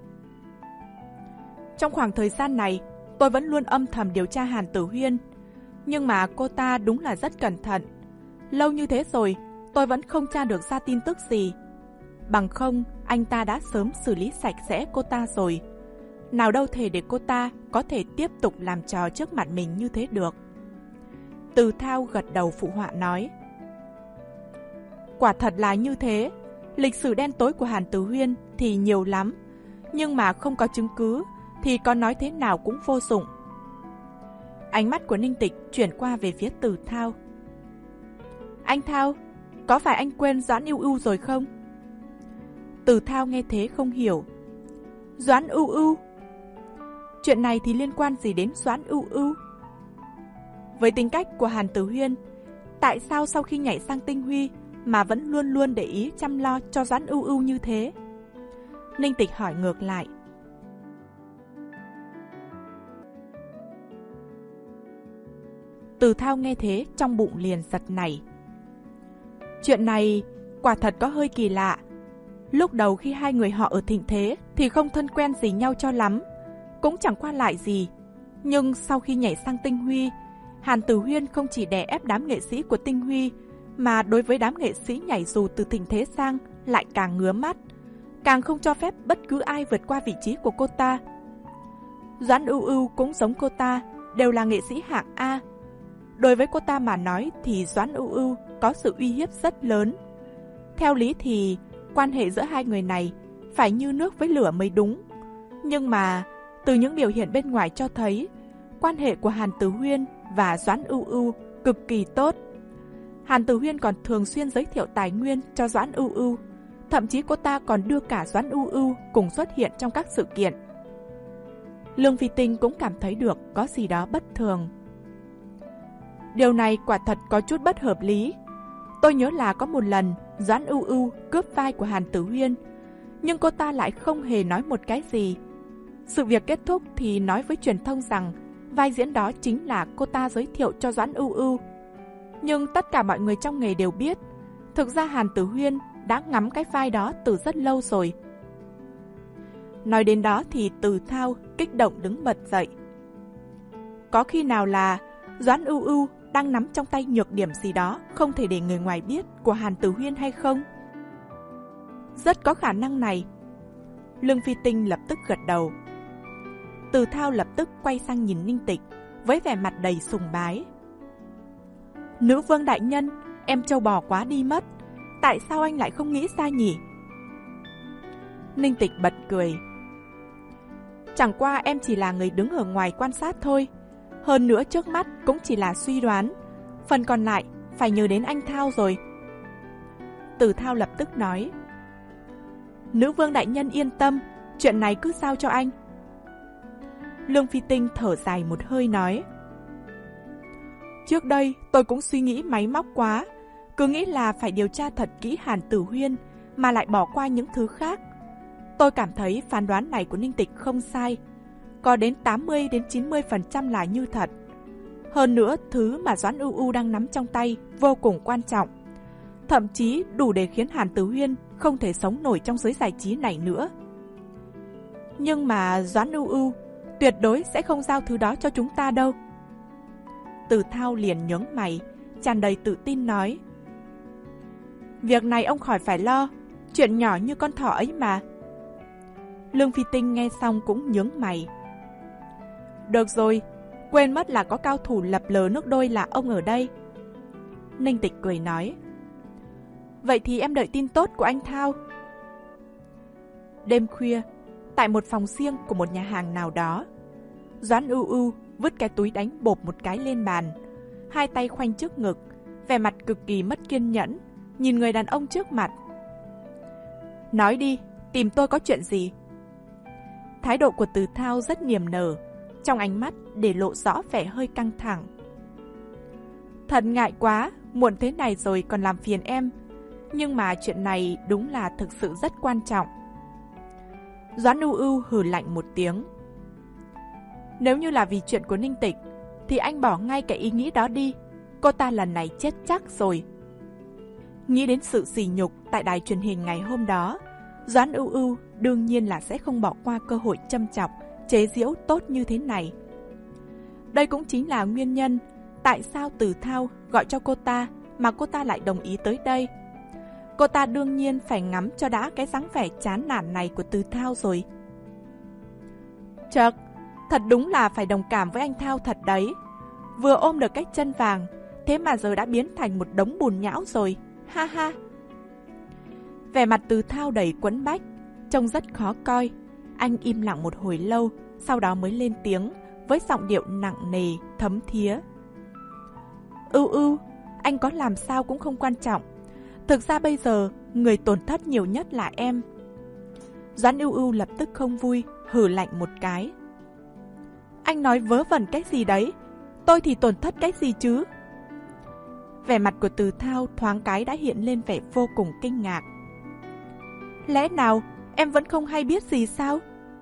Trong khoảng thời gian này, tôi vẫn luôn âm thầm điều tra Hàn Tử Huyên, nhưng mà cô ta đúng là rất cẩn thận. Lâu như thế rồi, tôi vẫn không tra được ra tin tức gì. Bằng không, anh ta đã sớm xử lý sạch sẽ cô ta rồi. Nào đâu thể để cô ta có thể tiếp tục làm trò trước mặt mình như thế được. Từ Thao gật đầu phụ họa nói: Quả thật là như thế. Lịch sử đen tối của Hàn Tử Huyên thì nhiều lắm, nhưng mà không có chứng cứ thì có nói thế nào cũng vô dụng. Ánh mắt của Ninh Tịch chuyển qua về phía Từ Thao. Anh Thao, có phải anh quên Doãn Ưu Ưu rồi không? Từ Thao nghe thế không hiểu. Doãn Ưu Ưu? Chuyện này thì liên quan gì đến Doãn Ưu Ưu? Với tính cách của Hàn Tử Huyên, tại sao sau khi nhảy sang Tinh Huy mà vẫn luôn luôn để ý chăm lo cho Doãn Ưu Ưu như thế? Ninh Tịch hỏi ngược lại. Từ Thao nghe thế trong bụng liền giật nảy. Chuyện này quả thật có hơi kỳ lạ. Lúc đầu khi hai người họ ở Thịnh Thế thì không thân quen gì nhau cho lắm, cũng chẳng qua lại gì. Nhưng sau khi nhảy sang Tinh Huy, Hàn Tử Huyên không chỉ đè ép đám nghệ sĩ của Tinh Huy, mà đối với đám nghệ sĩ nhảy dù từ Thịnh Thế sang lại càng ngứa mắt, càng không cho phép bất cứ ai vượt qua vị trí của cô ta. Doãn Ưu Ưu cũng giống cô ta, đều là nghệ sĩ hạng A. Đối với cô ta mà nói thì Doãn Ưu Ưu có sự uy hiếp rất lớn. Theo lý thì quan hệ giữa hai người này phải như nước với lửa mới đúng. Nhưng mà từ những biểu hiện bên ngoài cho thấy quan hệ của Hàn Tử Huyên và Doãn Ưu Ưu cực kỳ tốt. Hàn Tử Huyên còn thường xuyên giới thiệu tài nguyên cho Doãn Ưu Ưu, thậm chí cô ta còn đưa cả Doãn Ưu Ưu cùng xuất hiện trong các sự kiện. Lương Phi Tinh cũng cảm thấy được có gì đó bất thường. Điều này quả thật có chút bất hợp lý. Tôi nhớ là có một lần Doãn Ưu Ưu cướp vai của Hàn Tử Huyên, nhưng cô ta lại không hề nói một cái gì. Sự việc kết thúc thì nói với truyền thông rằng vai diễn đó chính là cô ta giới thiệu cho Doãn Ưu Ưu. Nhưng tất cả mọi người trong nghề đều biết, thực ra Hàn Tử Huyên đã ngắm cái vai đó từ rất lâu rồi. Nói đến đó thì Từ Thao kích động đứng bật dậy. Có khi nào là Doãn Ưu Ưu đang nắm trong tay nhược điểm gì đó không thể để người ngoài biết của Hàn Tử Huyên hay không? Rất có khả năng này. Lương Phi Tinh lập tức gật đầu. Từ Thao lập tức quay sang nhìn Ninh Tịch với vẻ mặt đầy sùng bái. Nữ vương đại nhân, em trâu bò quá đi mất. Tại sao anh lại không nghĩ ra nhỉ? Ninh Tịch bật cười. Chẳng qua em chỉ là người đứng ở ngoài quan sát thôi. Hơn nữa trước mắt cũng chỉ là suy đoán. Phần còn lại phải nhờ đến anh Thao rồi. Từ Thao lập tức nói. Nữ vương đại nhân yên tâm, chuyện này cứ giao cho anh. Lương Phi Tinh thở dài một hơi nói. Trước đây tôi cũng suy nghĩ máy móc quá, cứ nghĩ là phải điều tra thật kỹ Hàn Tử Huyên mà lại bỏ qua những thứ khác. Tôi cảm thấy phán đoán này của Ninh Tịch không sai, có đến tám mươi đến chín mươi phần trăm là như thật. Hơn nữa, thứ mà Doãn Ưu Ưu đang nắm trong tay vô cùng quan trọng, thậm chí đủ để khiến Hàn Tử Huyên không thể sống nổi trong giới giải trí này nữa. Nhưng mà Doãn Ưu Ưu tuyệt đối sẽ không giao thứ đó cho chúng ta đâu. Từ Thao liền nhướng mày, tràn đầy tự tin nói. Việc này ông khỏi phải lo, chuyện nhỏ như con thỏ ấy mà. Lương Phi Tinh nghe xong cũng nhướng mày. Được rồi, quên mất là có cao thủ lập lờ nước đôi là ông ở đây. Ninh Tịch cười nói. Vậy thì em đợi tin tốt của anh Thao. Đêm khuya, tại một phòng riêng của một nhà hàng nào đó, Doãn Ưu Ưu vứt cái túi đánh bộp một cái lên bàn, hai tay khoanh trước ngực, vẻ mặt cực kỳ mất kiên nhẫn, nhìn người đàn ông trước mặt. Nói đi, tìm tôi có chuyện gì? Thái độ của Từ Thao rất niềm nở, trong ánh mắt để lộ rõ vẻ hơi căng thẳng. Thật ngại quá, muộn thế này rồi còn làm phiền em, nhưng mà chuyện này đúng là thực sự rất quan trọng. Doãn Ưu Ưu hừ lạnh một tiếng. Nếu như là vì chuyện của Ninh Tịch thì anh bỏ ngay cái ý nghĩ đó đi, cô ta lần này chết chắc rồi. Nghĩ đến sự sỉ nhục tại đài truyền hình ngày hôm đó, Doãn Ưu Ưu đương nhiên là sẽ không bỏ qua cơ hội châm chọc, chế giễu tốt như thế này. Đây cũng chính là nguyên nhân tại sao Từ Thao gọi cho cô ta mà cô ta lại đồng ý tới đây. Cô ta đương nhiên phải ngắm cho đã cái dáng vẻ chán nản này của Từ Thao rồi. Chợt, thật đúng là phải đồng cảm với anh Thao thật đấy. Vừa ôm được cái chân vàng, thế mà giờ đã biến thành một đống bùn nhão rồi. Ha ha. Vẻ mặt Từ Thao đầy quẫn bách, trông rất khó coi. Anh im lặng một hồi lâu, sau đó mới lên tiếng với giọng điệu nặng nề, thấm thía. Ưu Ưu, anh có làm sao cũng không quan trọng. Thực ra bây giờ, người tổn thất nhiều nhất là em. Doãn Ưu Ưu lập tức không vui, hừ lạnh một cái. Anh nói vớ vẩn cái gì đấy? Tôi thì tổn thất cái gì chứ? Vẻ mặt của Từ Thao thoáng cái đã hiện lên vẻ vô cùng kinh ngạc. Lẽ nào em vẫn không hay biết gì sao?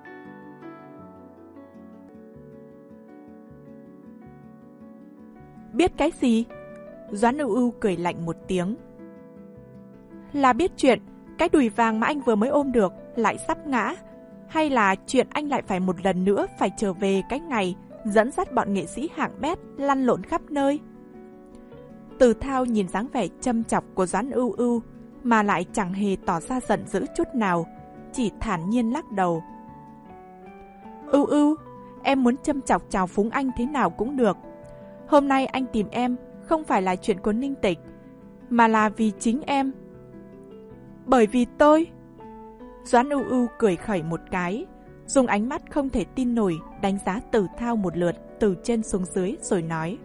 Biết cái gì? Doãn Ưu Ưu cười lạnh một tiếng. Là biết chuyện cái đùi vàng mà anh vừa mới ôm được lại sắp ngã, hay là chuyện anh lại phải một lần nữa phải trở về cái ngày dẫn dắt bọn nghệ sĩ hạng bét lăn lộn khắp nơi. Từ Thao nhìn dáng vẻ châm chọc của Doãn Ưu Ưu mà lại chẳng hề tỏ ra giận dữ chút nào, chỉ thản nhiên lắc đầu. Ưu Ưu, em muốn châm chọc chào phúng anh thế nào cũng được. Hôm nay anh tìm em không phải là chuyện của Ninh Tịch, mà là vì chính em. Bởi vì tôi... Doãn Ưu Ưu cười khẩy một cái, dùng ánh mắt không thể tin nổi đánh giá Từ Thao một lượt từ trên xuống dưới rồi nói.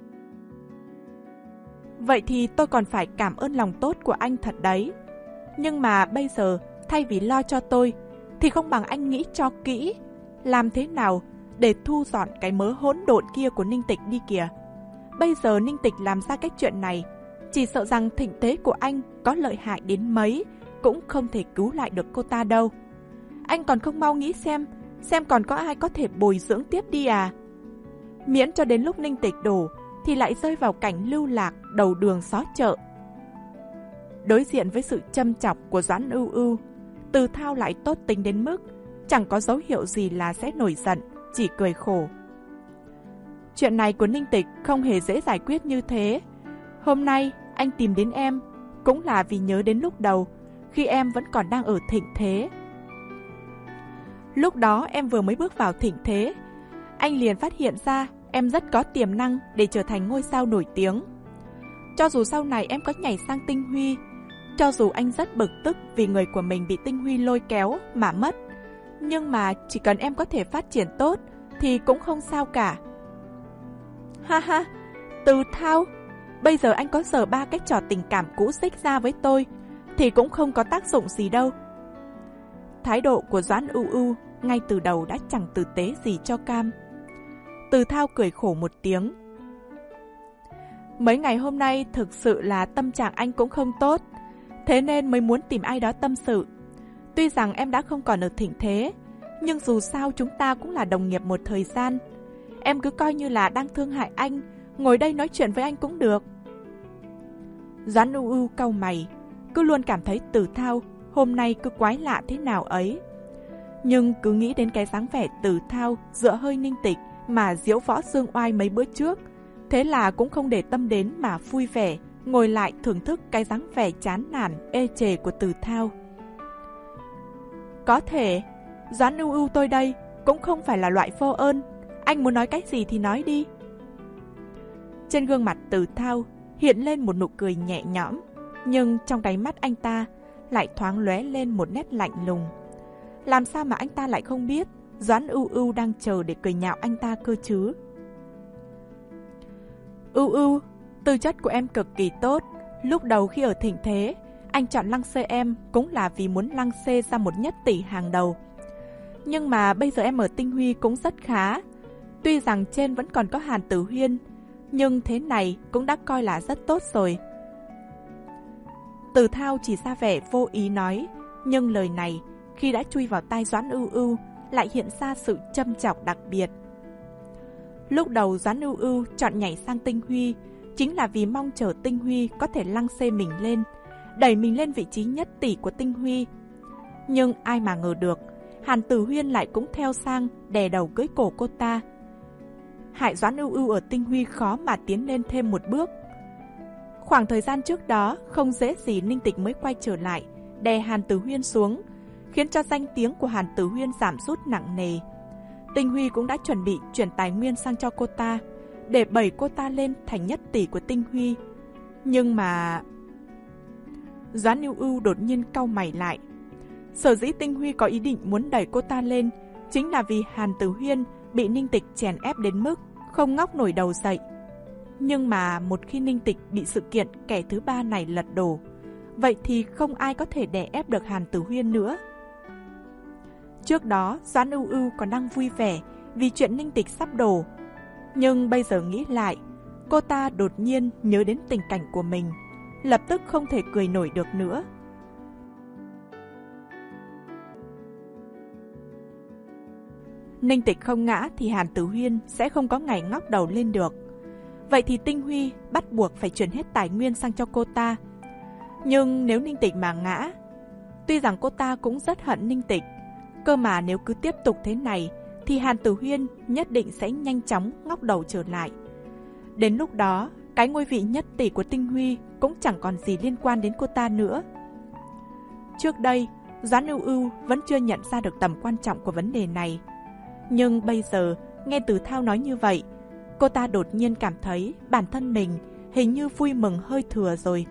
Vậy thì tôi còn phải cảm ơn lòng tốt của anh thật đấy. Nhưng mà bây giờ, thay vì lo cho tôi, thì không bằng anh nghĩ cho kỹ, làm thế nào để thu dọn cái mớ hỗn độn kia của Ninh Tịch đi kìa. Bây giờ Ninh Tịch làm ra cái chuyện này, chỉ sợ rằng thịnh thế của anh có lợi hại đến mấy, cũng không thể cứu lại được cô ta đâu. Anh còn không mau nghĩ xem, xem còn có ai có thể bồi dưỡng tiếp đi à. Miễn cho đến lúc Ninh Tịch đổ, thì lại rơi vào cảnh lưu lạc đầu đường xó chợ. Đối diện với sự châm chọc của Doãn Ưu Ưu, Từ Thao lại tốt tính đến mức chẳng có dấu hiệu gì là sẽ nổi giận, chỉ cười khổ. Chuyện này của Ninh Tịch không hề dễ giải quyết như thế. Hôm nay anh tìm đến em cũng là vì nhớ đến lúc đầu, khi em vẫn còn đang ở thịnh thế. Lúc đó em vừa mới bước vào thịnh thế, anh liền phát hiện ra em rất có tiềm năng để trở thành ngôi sao nổi tiếng. Cho dù sau này em có nhảy sang Tinh Huy, cho dù anh rất bực tức vì người của mình bị Tinh Huy lôi kéo mà mất, nhưng mà chỉ cần em có thể phát triển tốt thì cũng không sao cả. Ha ha, Từ Thao, bây giờ anh có giở ba cái trò tình cảm cũ xích ra với tôi thì cũng không có tác dụng gì đâu. Thái độ của Doãn Ưu Ưu ngay từ đầu đã chẳng tử tế gì cho cam. Từ Thao cười khổ một tiếng. Mấy ngày hôm nay thực sự là tâm trạng anh cũng không tốt, thế nên mới muốn tìm ai đó tâm sự. Tuy rằng em đã không còn ở thịnh thế, nhưng dù sao chúng ta cũng là đồng nghiệp một thời gian. Em cứ coi như là đang thương hại anh, ngồi đây nói chuyện với anh cũng được. Doãn Ưu Ưu cau mày, cứ luôn cảm thấy Từ Thao hôm nay cứ quái lạ thế nào ấy. Nhưng cứ nghĩ đến cái dáng vẻ Từ Thao dựa hơi Ninh Tịch mà diễu võ dương oai mấy bữa trước, thế là cũng không để tâm đến mà vui vẻ ngồi lại thưởng thức cái dáng vẻ chán nản ê chề của Từ Thao. Có thể Doãn Ưu Ưu tôi đây cũng không phải là loại vô ơn, anh muốn nói cái gì thì nói đi. Trên gương mặt Từ Thao hiện lên một nụ cười nhẹ nhõm, nhưng trong đáy mắt anh ta lại thoáng lóe lên một nét lạnh lùng. Làm sao mà anh ta lại không biết Doãn Ưu Ưu đang chờ để cười nhạo anh ta cơ chứ? Ưu Ưu, tư chất của em cực kỳ tốt. Lúc đầu khi ở thịnh thế, anh chọn lăng xê em cũng là vì muốn lăng xê ra một nhất tỷ hàng đầu. Nhưng mà bây giờ em ở Tinh Huy cũng rất khá. Tuy rằng trên vẫn còn có Hàn Tử Huyên, nhưng thế này cũng đã coi là rất tốt rồi. Từ Thao chỉ ra vẻ vô ý nói, nhưng lời này khi đã chui vào tai Doãn Ưu Ưu lại hiện ra sự châm chọc đặc biệt. Lúc đầu Doãn Ưu Ưu chọn nhảy sang Tinh Huy chính là vì mong chờ Tinh Huy có thể lăng xê mình lên, đẩy mình lên vị trí nhất tỷ của Tinh Huy. Nhưng ai mà ngờ được, Hàn Tử Huyên lại cũng theo sang đè đầu cưỡi cổ cô ta, hại Doãn Ưu Ưu ở Tinh Huy khó mà tiến lên thêm một bước. Khoảng thời gian trước đó không dễ gì Ninh Tịch mới quay trở lại đè Hàn Tử Huyên xuống, khiến cho danh tiếng của Hàn Tử Huyên giảm sút nặng nề. Tinh Huy cũng đã chuẩn bị chuyển tài nguyên sang cho cô ta để đẩy cô ta lên thành nhất tỷ của Tinh Huy. Nhưng mà... Doãn Ưu Ưu đột nhiên cau mày lại. Sở dĩ Tinh Huy có ý định muốn đẩy cô ta lên chính là vì Hàn Tử Huyên bị Ninh Tịch chèn ép đến mức không ngóc nổi đầu dậy. Nhưng mà một khi Ninh Tịch bị sự kiện kẻ thứ ba này lật đổ, vậy thì không ai có thể đè ép được Hàn Tử Huyên nữa. Trước đó Doãn Ưu Ưu còn đang vui vẻ vì chuyện Ninh Tịch sắp đổ, nhưng bây giờ nghĩ lại, cô ta đột nhiên nhớ đến tình cảnh của mình, lập tức không thể cười nổi được nữa. Ninh Tịch không ngã thì Hàn Tử Huyên sẽ không có ngày ngóc đầu lên được. Vậy thì Tinh Huy bắt buộc phải chuyển hết tài nguyên sang cho cô ta. Nhưng nếu Ninh Tịch mà ngã, tuy rằng cô ta cũng rất hận Ninh Tịch, cơ mà nếu cứ tiếp tục thế này thì Hàn Tử Huyên nhất định sẽ nhanh chóng ngóc đầu trở lại. Đến lúc đó, cái ngôi vị nhất tỷ của Tinh Huy cũng chẳng còn gì liên quan đến cô ta nữa. Trước đây, Doãn Ưu Ưu vẫn chưa nhận ra được tầm quan trọng của vấn đề này. Nhưng bây giờ, nghe Từ Thao nói như vậy, cô ta đột nhiên cảm thấy bản thân mình hình như vui mừng hơi thừa rồi.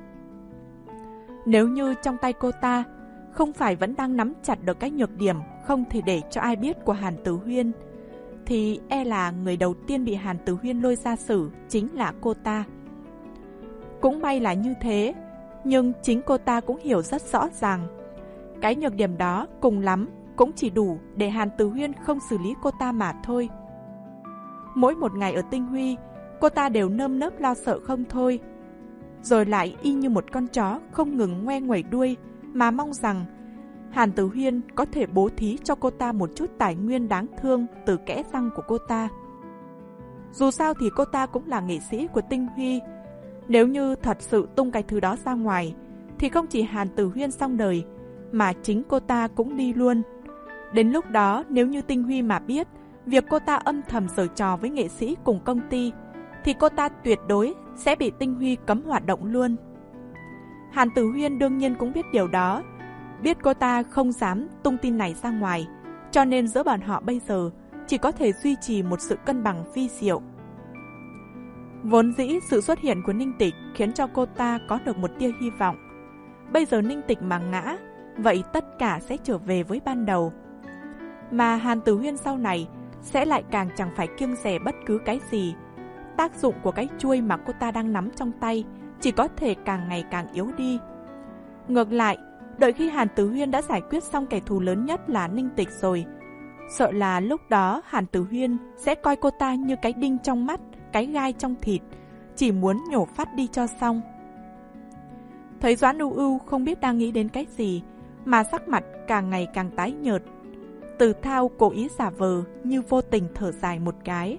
Nếu như trong tay cô ta không phải vẫn đang nắm chặt được cái nhược điểm không thể để cho ai biết của Hàn Tử Huyên, thì e là người đầu tiên bị Hàn Tử Huyên lôi ra xử chính là cô ta. Cũng may là như thế, nhưng chính cô ta cũng hiểu rất rõ ràng. Cái nhược điểm đó cùng lắm cũng chỉ đủ để Hàn Tử Huyên không xử lý cô ta mà thôi. Mỗi một ngày ở Tinh Huy, cô ta đều nơm nớp lo sợ không thôi. Rồi lại y như một con chó không ngừng ngoe nguẩy đuôi mà mong rằng Hàn Tử Huyên có thể bố thí cho cô ta một chút tài nguyên đáng thương từ kẽ răng của cô ta. Dù sao thì cô ta cũng là nghệ sĩ của Tinh Huy. Nếu như thật sự tung cái thứ đó ra ngoài, thì không chỉ Hàn Tử Huyên xong đời, mà chính cô ta cũng đi luôn. Đến lúc đó, nếu như Tinh Huy mà biết việc cô ta âm thầm giở trò với nghệ sĩ cùng công ty, thì cô ta tuyệt đối sẽ bị Tinh Huy cấm hoạt động luôn. Hàn Tử Huyên đương nhiên cũng biết điều đó, biết cô ta không dám tung tin này ra ngoài, cho nên giữa bọn họ bây giờ chỉ có thể duy trì một sự cân bằng vi diệu. Vốn dĩ sự xuất hiện của Ninh Tịch khiến cho cô ta có được một tia hy vọng. Bây giờ Ninh Tịch mà ngã, vậy tất cả sẽ trở về với ban đầu. Mà Hàn Tử Huyên sau này sẽ lại càng chẳng phải kiêng dè bất cứ cái gì. Tác dụng của cái chuôi mà cô ta đang nắm trong tay chỉ có thể càng ngày càng yếu đi. Ngược lại, đợi khi Hàn Tử Huyên đã giải quyết xong kẻ thù lớn nhất là Ninh Tịch rồi, sợ là lúc đó Hàn Tử Huyên sẽ coi cô ta như cái đinh trong mắt, cái gai trong thịt, chỉ muốn nhổ phát đi cho xong. Thấy Doãn Ưu Ưu không biết đang nghĩ đến cái gì, mà sắc mặt càng ngày càng tái nhợt, Từ Thao cố ý giả vờ như vô tình thở dài một cái.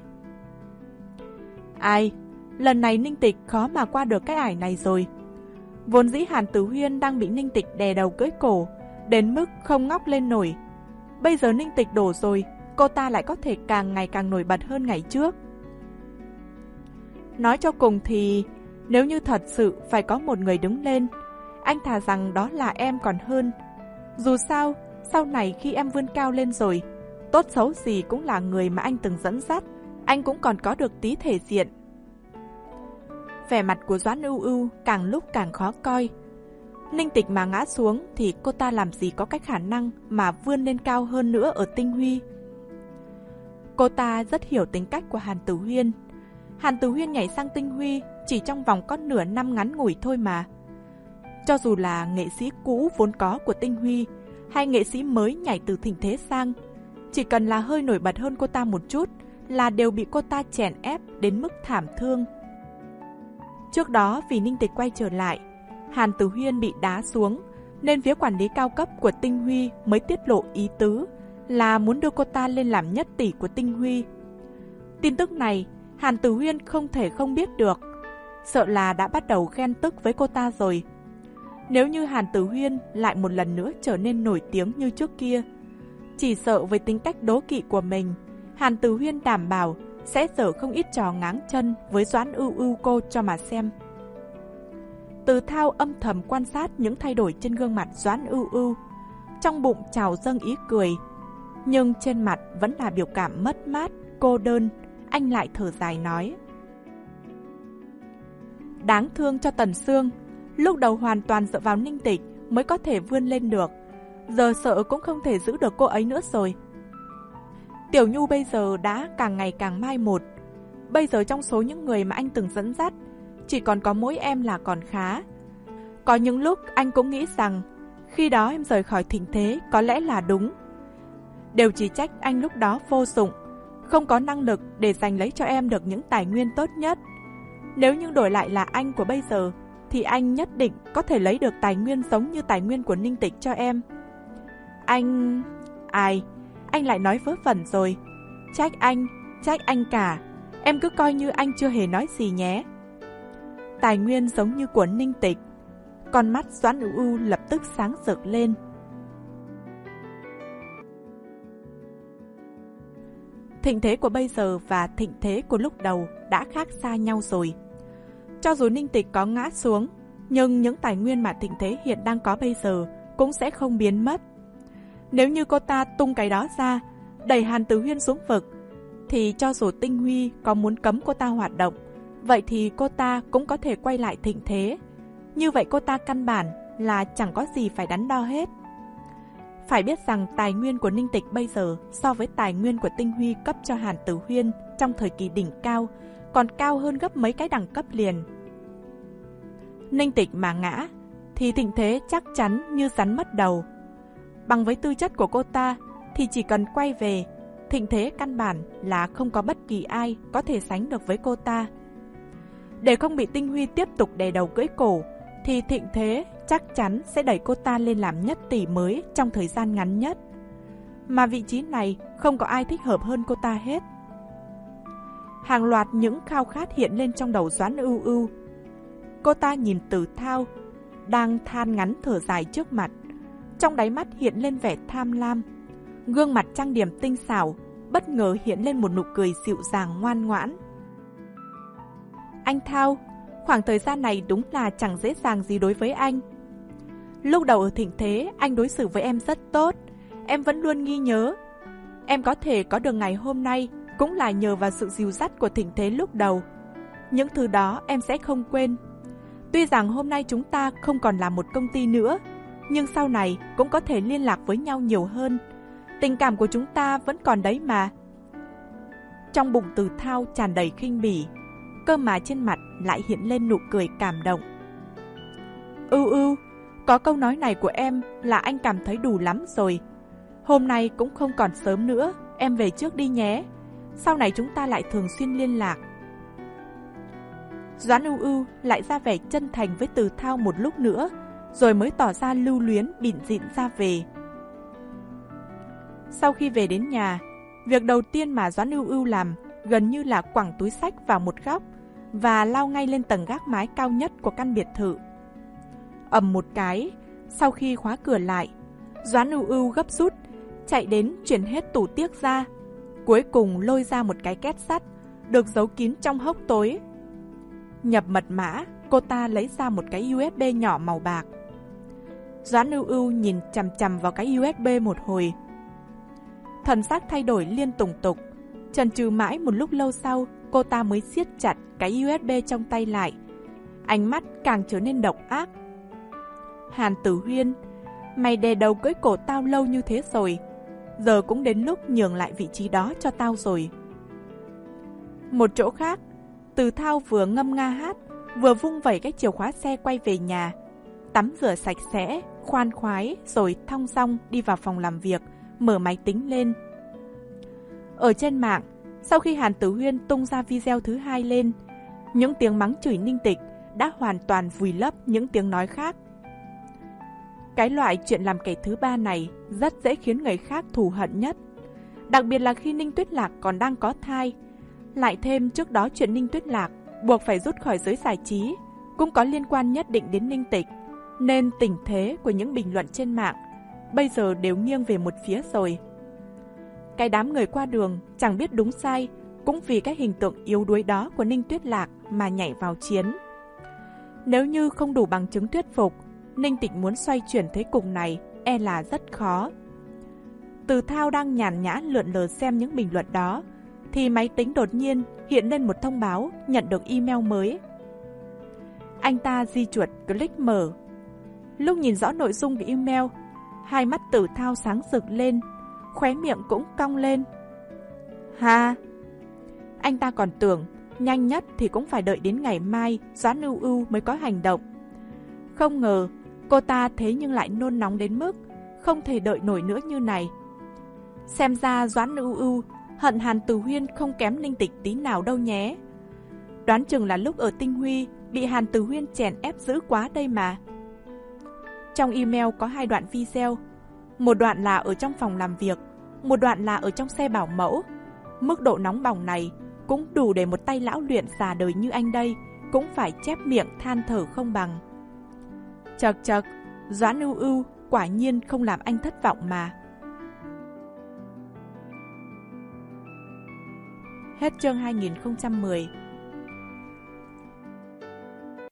Ai, lần này Ninh Tịch khó mà qua được cái ải này rồi. Vốn dĩ Hàn Tử Huyên đang bị Ninh Tịch đè đầu cưỡi cổ, đến mức không ngóc lên nổi. Bây giờ Ninh Tịch đổ rồi, cô ta lại có thể càng ngày càng nổi bật hơn ngày trước. Nói cho cùng thì, nếu như thật sự phải có một người đứng lên, anh thà rằng đó là em còn hơn. Dù sao, sau này khi em vươn cao lên rồi, tốt xấu gì cũng là người mà anh từng dẫn dắt, anh cũng còn có được tí thể diện. Vẻ mặt của Doãn Ưu Ưu càng lúc càng khó coi. Ninh Tịch mà ngã xuống thì cô ta làm gì có cách khả năng mà vươn lên cao hơn nữa ở Tinh Huy. Cô ta rất hiểu tính cách của Hàn Tử Huyên. Hàn Tử Huyên nhảy sang Tinh Huy chỉ trong vòng có nửa năm ngắn ngủi thôi mà. Cho dù là nghệ sĩ cũ vốn có của Tinh Huy hay nghệ sĩ mới nhảy từ thịnh thế sang, chỉ cần là hơi nổi bật hơn cô ta một chút là đều bị cô ta chèn ép đến mức thảm thương. Trước đó vì Ninh Tịch quay trở lại, Hàn Tử Huyên bị đá xuống, nên phía quản lý cao cấp của Tinh Huy mới tiết lộ ý tứ là muốn đưa cô ta lên làm nhất tỷ của Tinh Huy. Tin tức này Hàn Tử Huyên không thể không biết được, sợ là đã bắt đầu ghen tức với cô ta rồi. Nếu như Hàn Tử Huyên lại một lần nữa trở nên nổi tiếng như trước kia, chỉ sợ với tính cách đố kỵ của mình, Hàn Tử Huyên đảm bảo sẽ dở không ít trò ngáng chân với Doãn Ưu Ưu cô cho mà xem. Từ Thao âm thầm quan sát những thay đổi trên gương mặt Doãn Ưu Ưu, trong bụng trào dâng ý cười, nhưng trên mặt vẫn là biểu cảm mất mát, cô đơn. Anh lại thở dài nói: đáng thương cho Tần Sương, lúc đầu hoàn toàn dựa vào Ninh Tịch mới có thể vươn lên được, giờ sợ cũng không thể giữ được cô ấy nữa rồi. Tiểu Nhu bây giờ đã càng ngày càng mai một. Bây giờ trong số những người mà anh từng dẫn dắt, chỉ còn có mỗi em là còn khá. Có những lúc anh cũng nghĩ rằng khi đó em rời khỏi thịnh thế có lẽ là đúng. Đều chỉ trách anh lúc đó vô dụng, không có năng lực để giành lấy cho em được những tài nguyên tốt nhất. Nếu như đổi lại là anh của bây giờ, thì anh nhất định có thể lấy được tài nguyên giống như tài nguyên của Ninh Tịch cho em. Anh... Ai... Anh lại nói vớ vẩn rồi. Trách anh, trách anh cả. Em cứ coi như anh chưa hề nói gì nhé. Tài nguyên giống như của Ninh Tịch. Con mắt Doãn Ưu Ưu lập tức sáng rực lên. Thịnh thế của bây giờ và thịnh thế của lúc đầu đã khác xa nhau rồi. Cho dù Ninh Tịch có ngã xuống, nhưng những tài nguyên mà thịnh thế hiện đang có bây giờ cũng sẽ không biến mất. Nếu như cô ta tung cái đó ra, đẩy Hàn Tử Huyên xuống vực, thì cho dù Tinh Huy có muốn cấm cô ta hoạt động, vậy thì cô ta cũng có thể quay lại thịnh thế. Như vậy cô ta căn bản là chẳng có gì phải đắn đo hết. Phải biết rằng tài nguyên của Ninh Tịch bây giờ so với tài nguyên của Tinh Huy cấp cho Hàn Tử Huyên trong thời kỳ đỉnh cao còn cao hơn gấp mấy cái đẳng cấp liền. Ninh Tịch mà ngã thì thịnh thế chắc chắn như rắn mất đầu. Bằng với tư chất của cô ta thì chỉ cần quay về, thịnh thế căn bản là không có bất kỳ ai có thể sánh được với cô ta. Để không bị Tinh Huy tiếp tục đè đầu cưỡi cổ, thì thịnh thế chắc chắn sẽ đẩy cô ta lên làm nhất tỷ mới trong thời gian ngắn nhất. Mà vị trí này không có ai thích hợp hơn cô ta hết. Hàng loạt những khao khát hiện lên trong đầu Doãn Ưu Ưu. Cô ta nhìn Từ Thao đang than ngắn thở dài trước mặt, trong đáy mắt hiện lên vẻ tham lam. Gương mặt trang điểm tinh xảo bất ngờ hiện lên một nụ cười dịu dàng ngoan ngoãn. Anh Thao, khoảng thời gian này đúng là chẳng dễ dàng gì đối với anh. Lúc đầu ở thịnh thế, anh đối xử với em rất tốt, em vẫn luôn ghi nhớ. Em có thể có được ngày hôm nay cũng là nhờ vào sự dìu dắt của thịnh thế lúc đầu. Những thứ đó em sẽ không quên. Tuy rằng hôm nay chúng ta không còn là một công ty nữa, nhưng sau này cũng có thể liên lạc với nhau nhiều hơn. Tình cảm của chúng ta vẫn còn đấy mà. Trong bụng Từ Thao tràn đầy khinh bỉ, cơ mà trên mặt lại hiện lên nụ cười cảm động. Ưu Ưu, có câu nói này của em là anh cảm thấy đủ lắm rồi. Hôm nay cũng không còn sớm nữa, em về trước đi nhé. Sau này chúng ta lại thường xuyên liên lạc. Doãn Ưu Ưu lại ra vẻ chân thành với Từ Thao một lúc nữa, rồi mới tỏ ra lưu luyến bỉn rỉn ra về. Sau khi về đến nhà, việc đầu tiên mà Doãn Ưu Ưu làm gần như là quẳng túi xách vào một góc và lao ngay lên tầng gác mái cao nhất của căn biệt thự. Ầm một cái, sau khi khóa cửa lại, Doãn Ưu Ưu gấp rút chạy đến chuyển hết tủ tiếc ra, cuối cùng lôi ra một cái két sắt được giấu kín trong hốc tối. Nhập mật mã, cô ta lấy ra một cái u ét bê nhỏ màu bạc. Doãn Ưu Ưu nhìn chằm chằm vào cái u ét bê một hồi. Thần sắc thay đổi liên tùng tục, chần chừ mãi một lúc lâu sau, cô ta mới siết chặt cái u ét bê trong tay lại. Ánh mắt càng trở nên độc ác. Hàn Tử Huyên, mày đè đầu cưỡi cổ tao lâu như thế rồi, giờ cũng đến lúc nhường lại vị trí đó cho tao rồi. Một chỗ khác, Từ Thao vừa ngâm nga hát, vừa vung vẩy cái chìa khóa xe quay về nhà, tắm rửa sạch sẽ, khoan khoái rồi thong dong đi vào phòng làm việc, mở máy tính lên. Ở trên mạng, sau khi Hàn Tử Huyên tung ra video thứ hai lên, những tiếng mắng chửi Ninh Tịch đã hoàn toàn vùi lấp những tiếng nói khác. Cái loại chuyện làm kẻ thứ ba này rất dễ khiến người khác thù hận nhất, đặc biệt là khi Ninh Tuyết Lạc còn đang có thai. Lại thêm trước đó chuyện Ninh Tuyết Lạc buộc phải rút khỏi giới giải trí cũng có liên quan nhất định đến Ninh Tịch, nên tình thế của những bình luận trên mạng bây giờ đều nghiêng về một phía rồi. Cái đám người qua đường chẳng biết đúng sai cũng vì cái hình tượng yếu đuối đó của Ninh Tuyết Lạc mà nhảy vào chiến. Nếu như không đủ bằng chứng thuyết phục, Ninh Tịch muốn xoay chuyển thế cục này e là rất khó. Từ Thao đang nhàn nhã lượn lờ xem những bình luận đó, thì máy tính đột nhiên hiện lên một thông báo nhận được email mới. Anh ta di chuột click mở. Lúc nhìn rõ nội dung của email, hai mắt Từ Thao sáng rực lên, khóe miệng cũng cong lên. Ha! Anh ta còn tưởng nhanh nhất thì cũng phải đợi đến ngày mai Doãn Ưu Ưu mới có hành động. Không ngờ cô ta thế nhưng lại nôn nóng đến mức không thể đợi nổi nữa như này. Xem ra Doãn Ưu Ưu hận Hàn Tử Huyên không kém Ninh Tịch tí nào đâu nhé. Đoán chừng là lúc ở Tinh Huy bị Hàn Tử Huyên chèn ép dữ quá đây mà. Trong email có hai đoạn video, một đoạn là ở trong phòng làm việc, một đoạn là ở trong xe bảo mẫu. Mức độ nóng bỏng này cũng đủ để một tay lão luyện già đời như anh đây cũng phải chép miệng than thở không bằng. Chật chật, Doãn Ưu Ưu quả nhiên không làm anh thất vọng mà. Hết chương hai nghìn không trăm mười.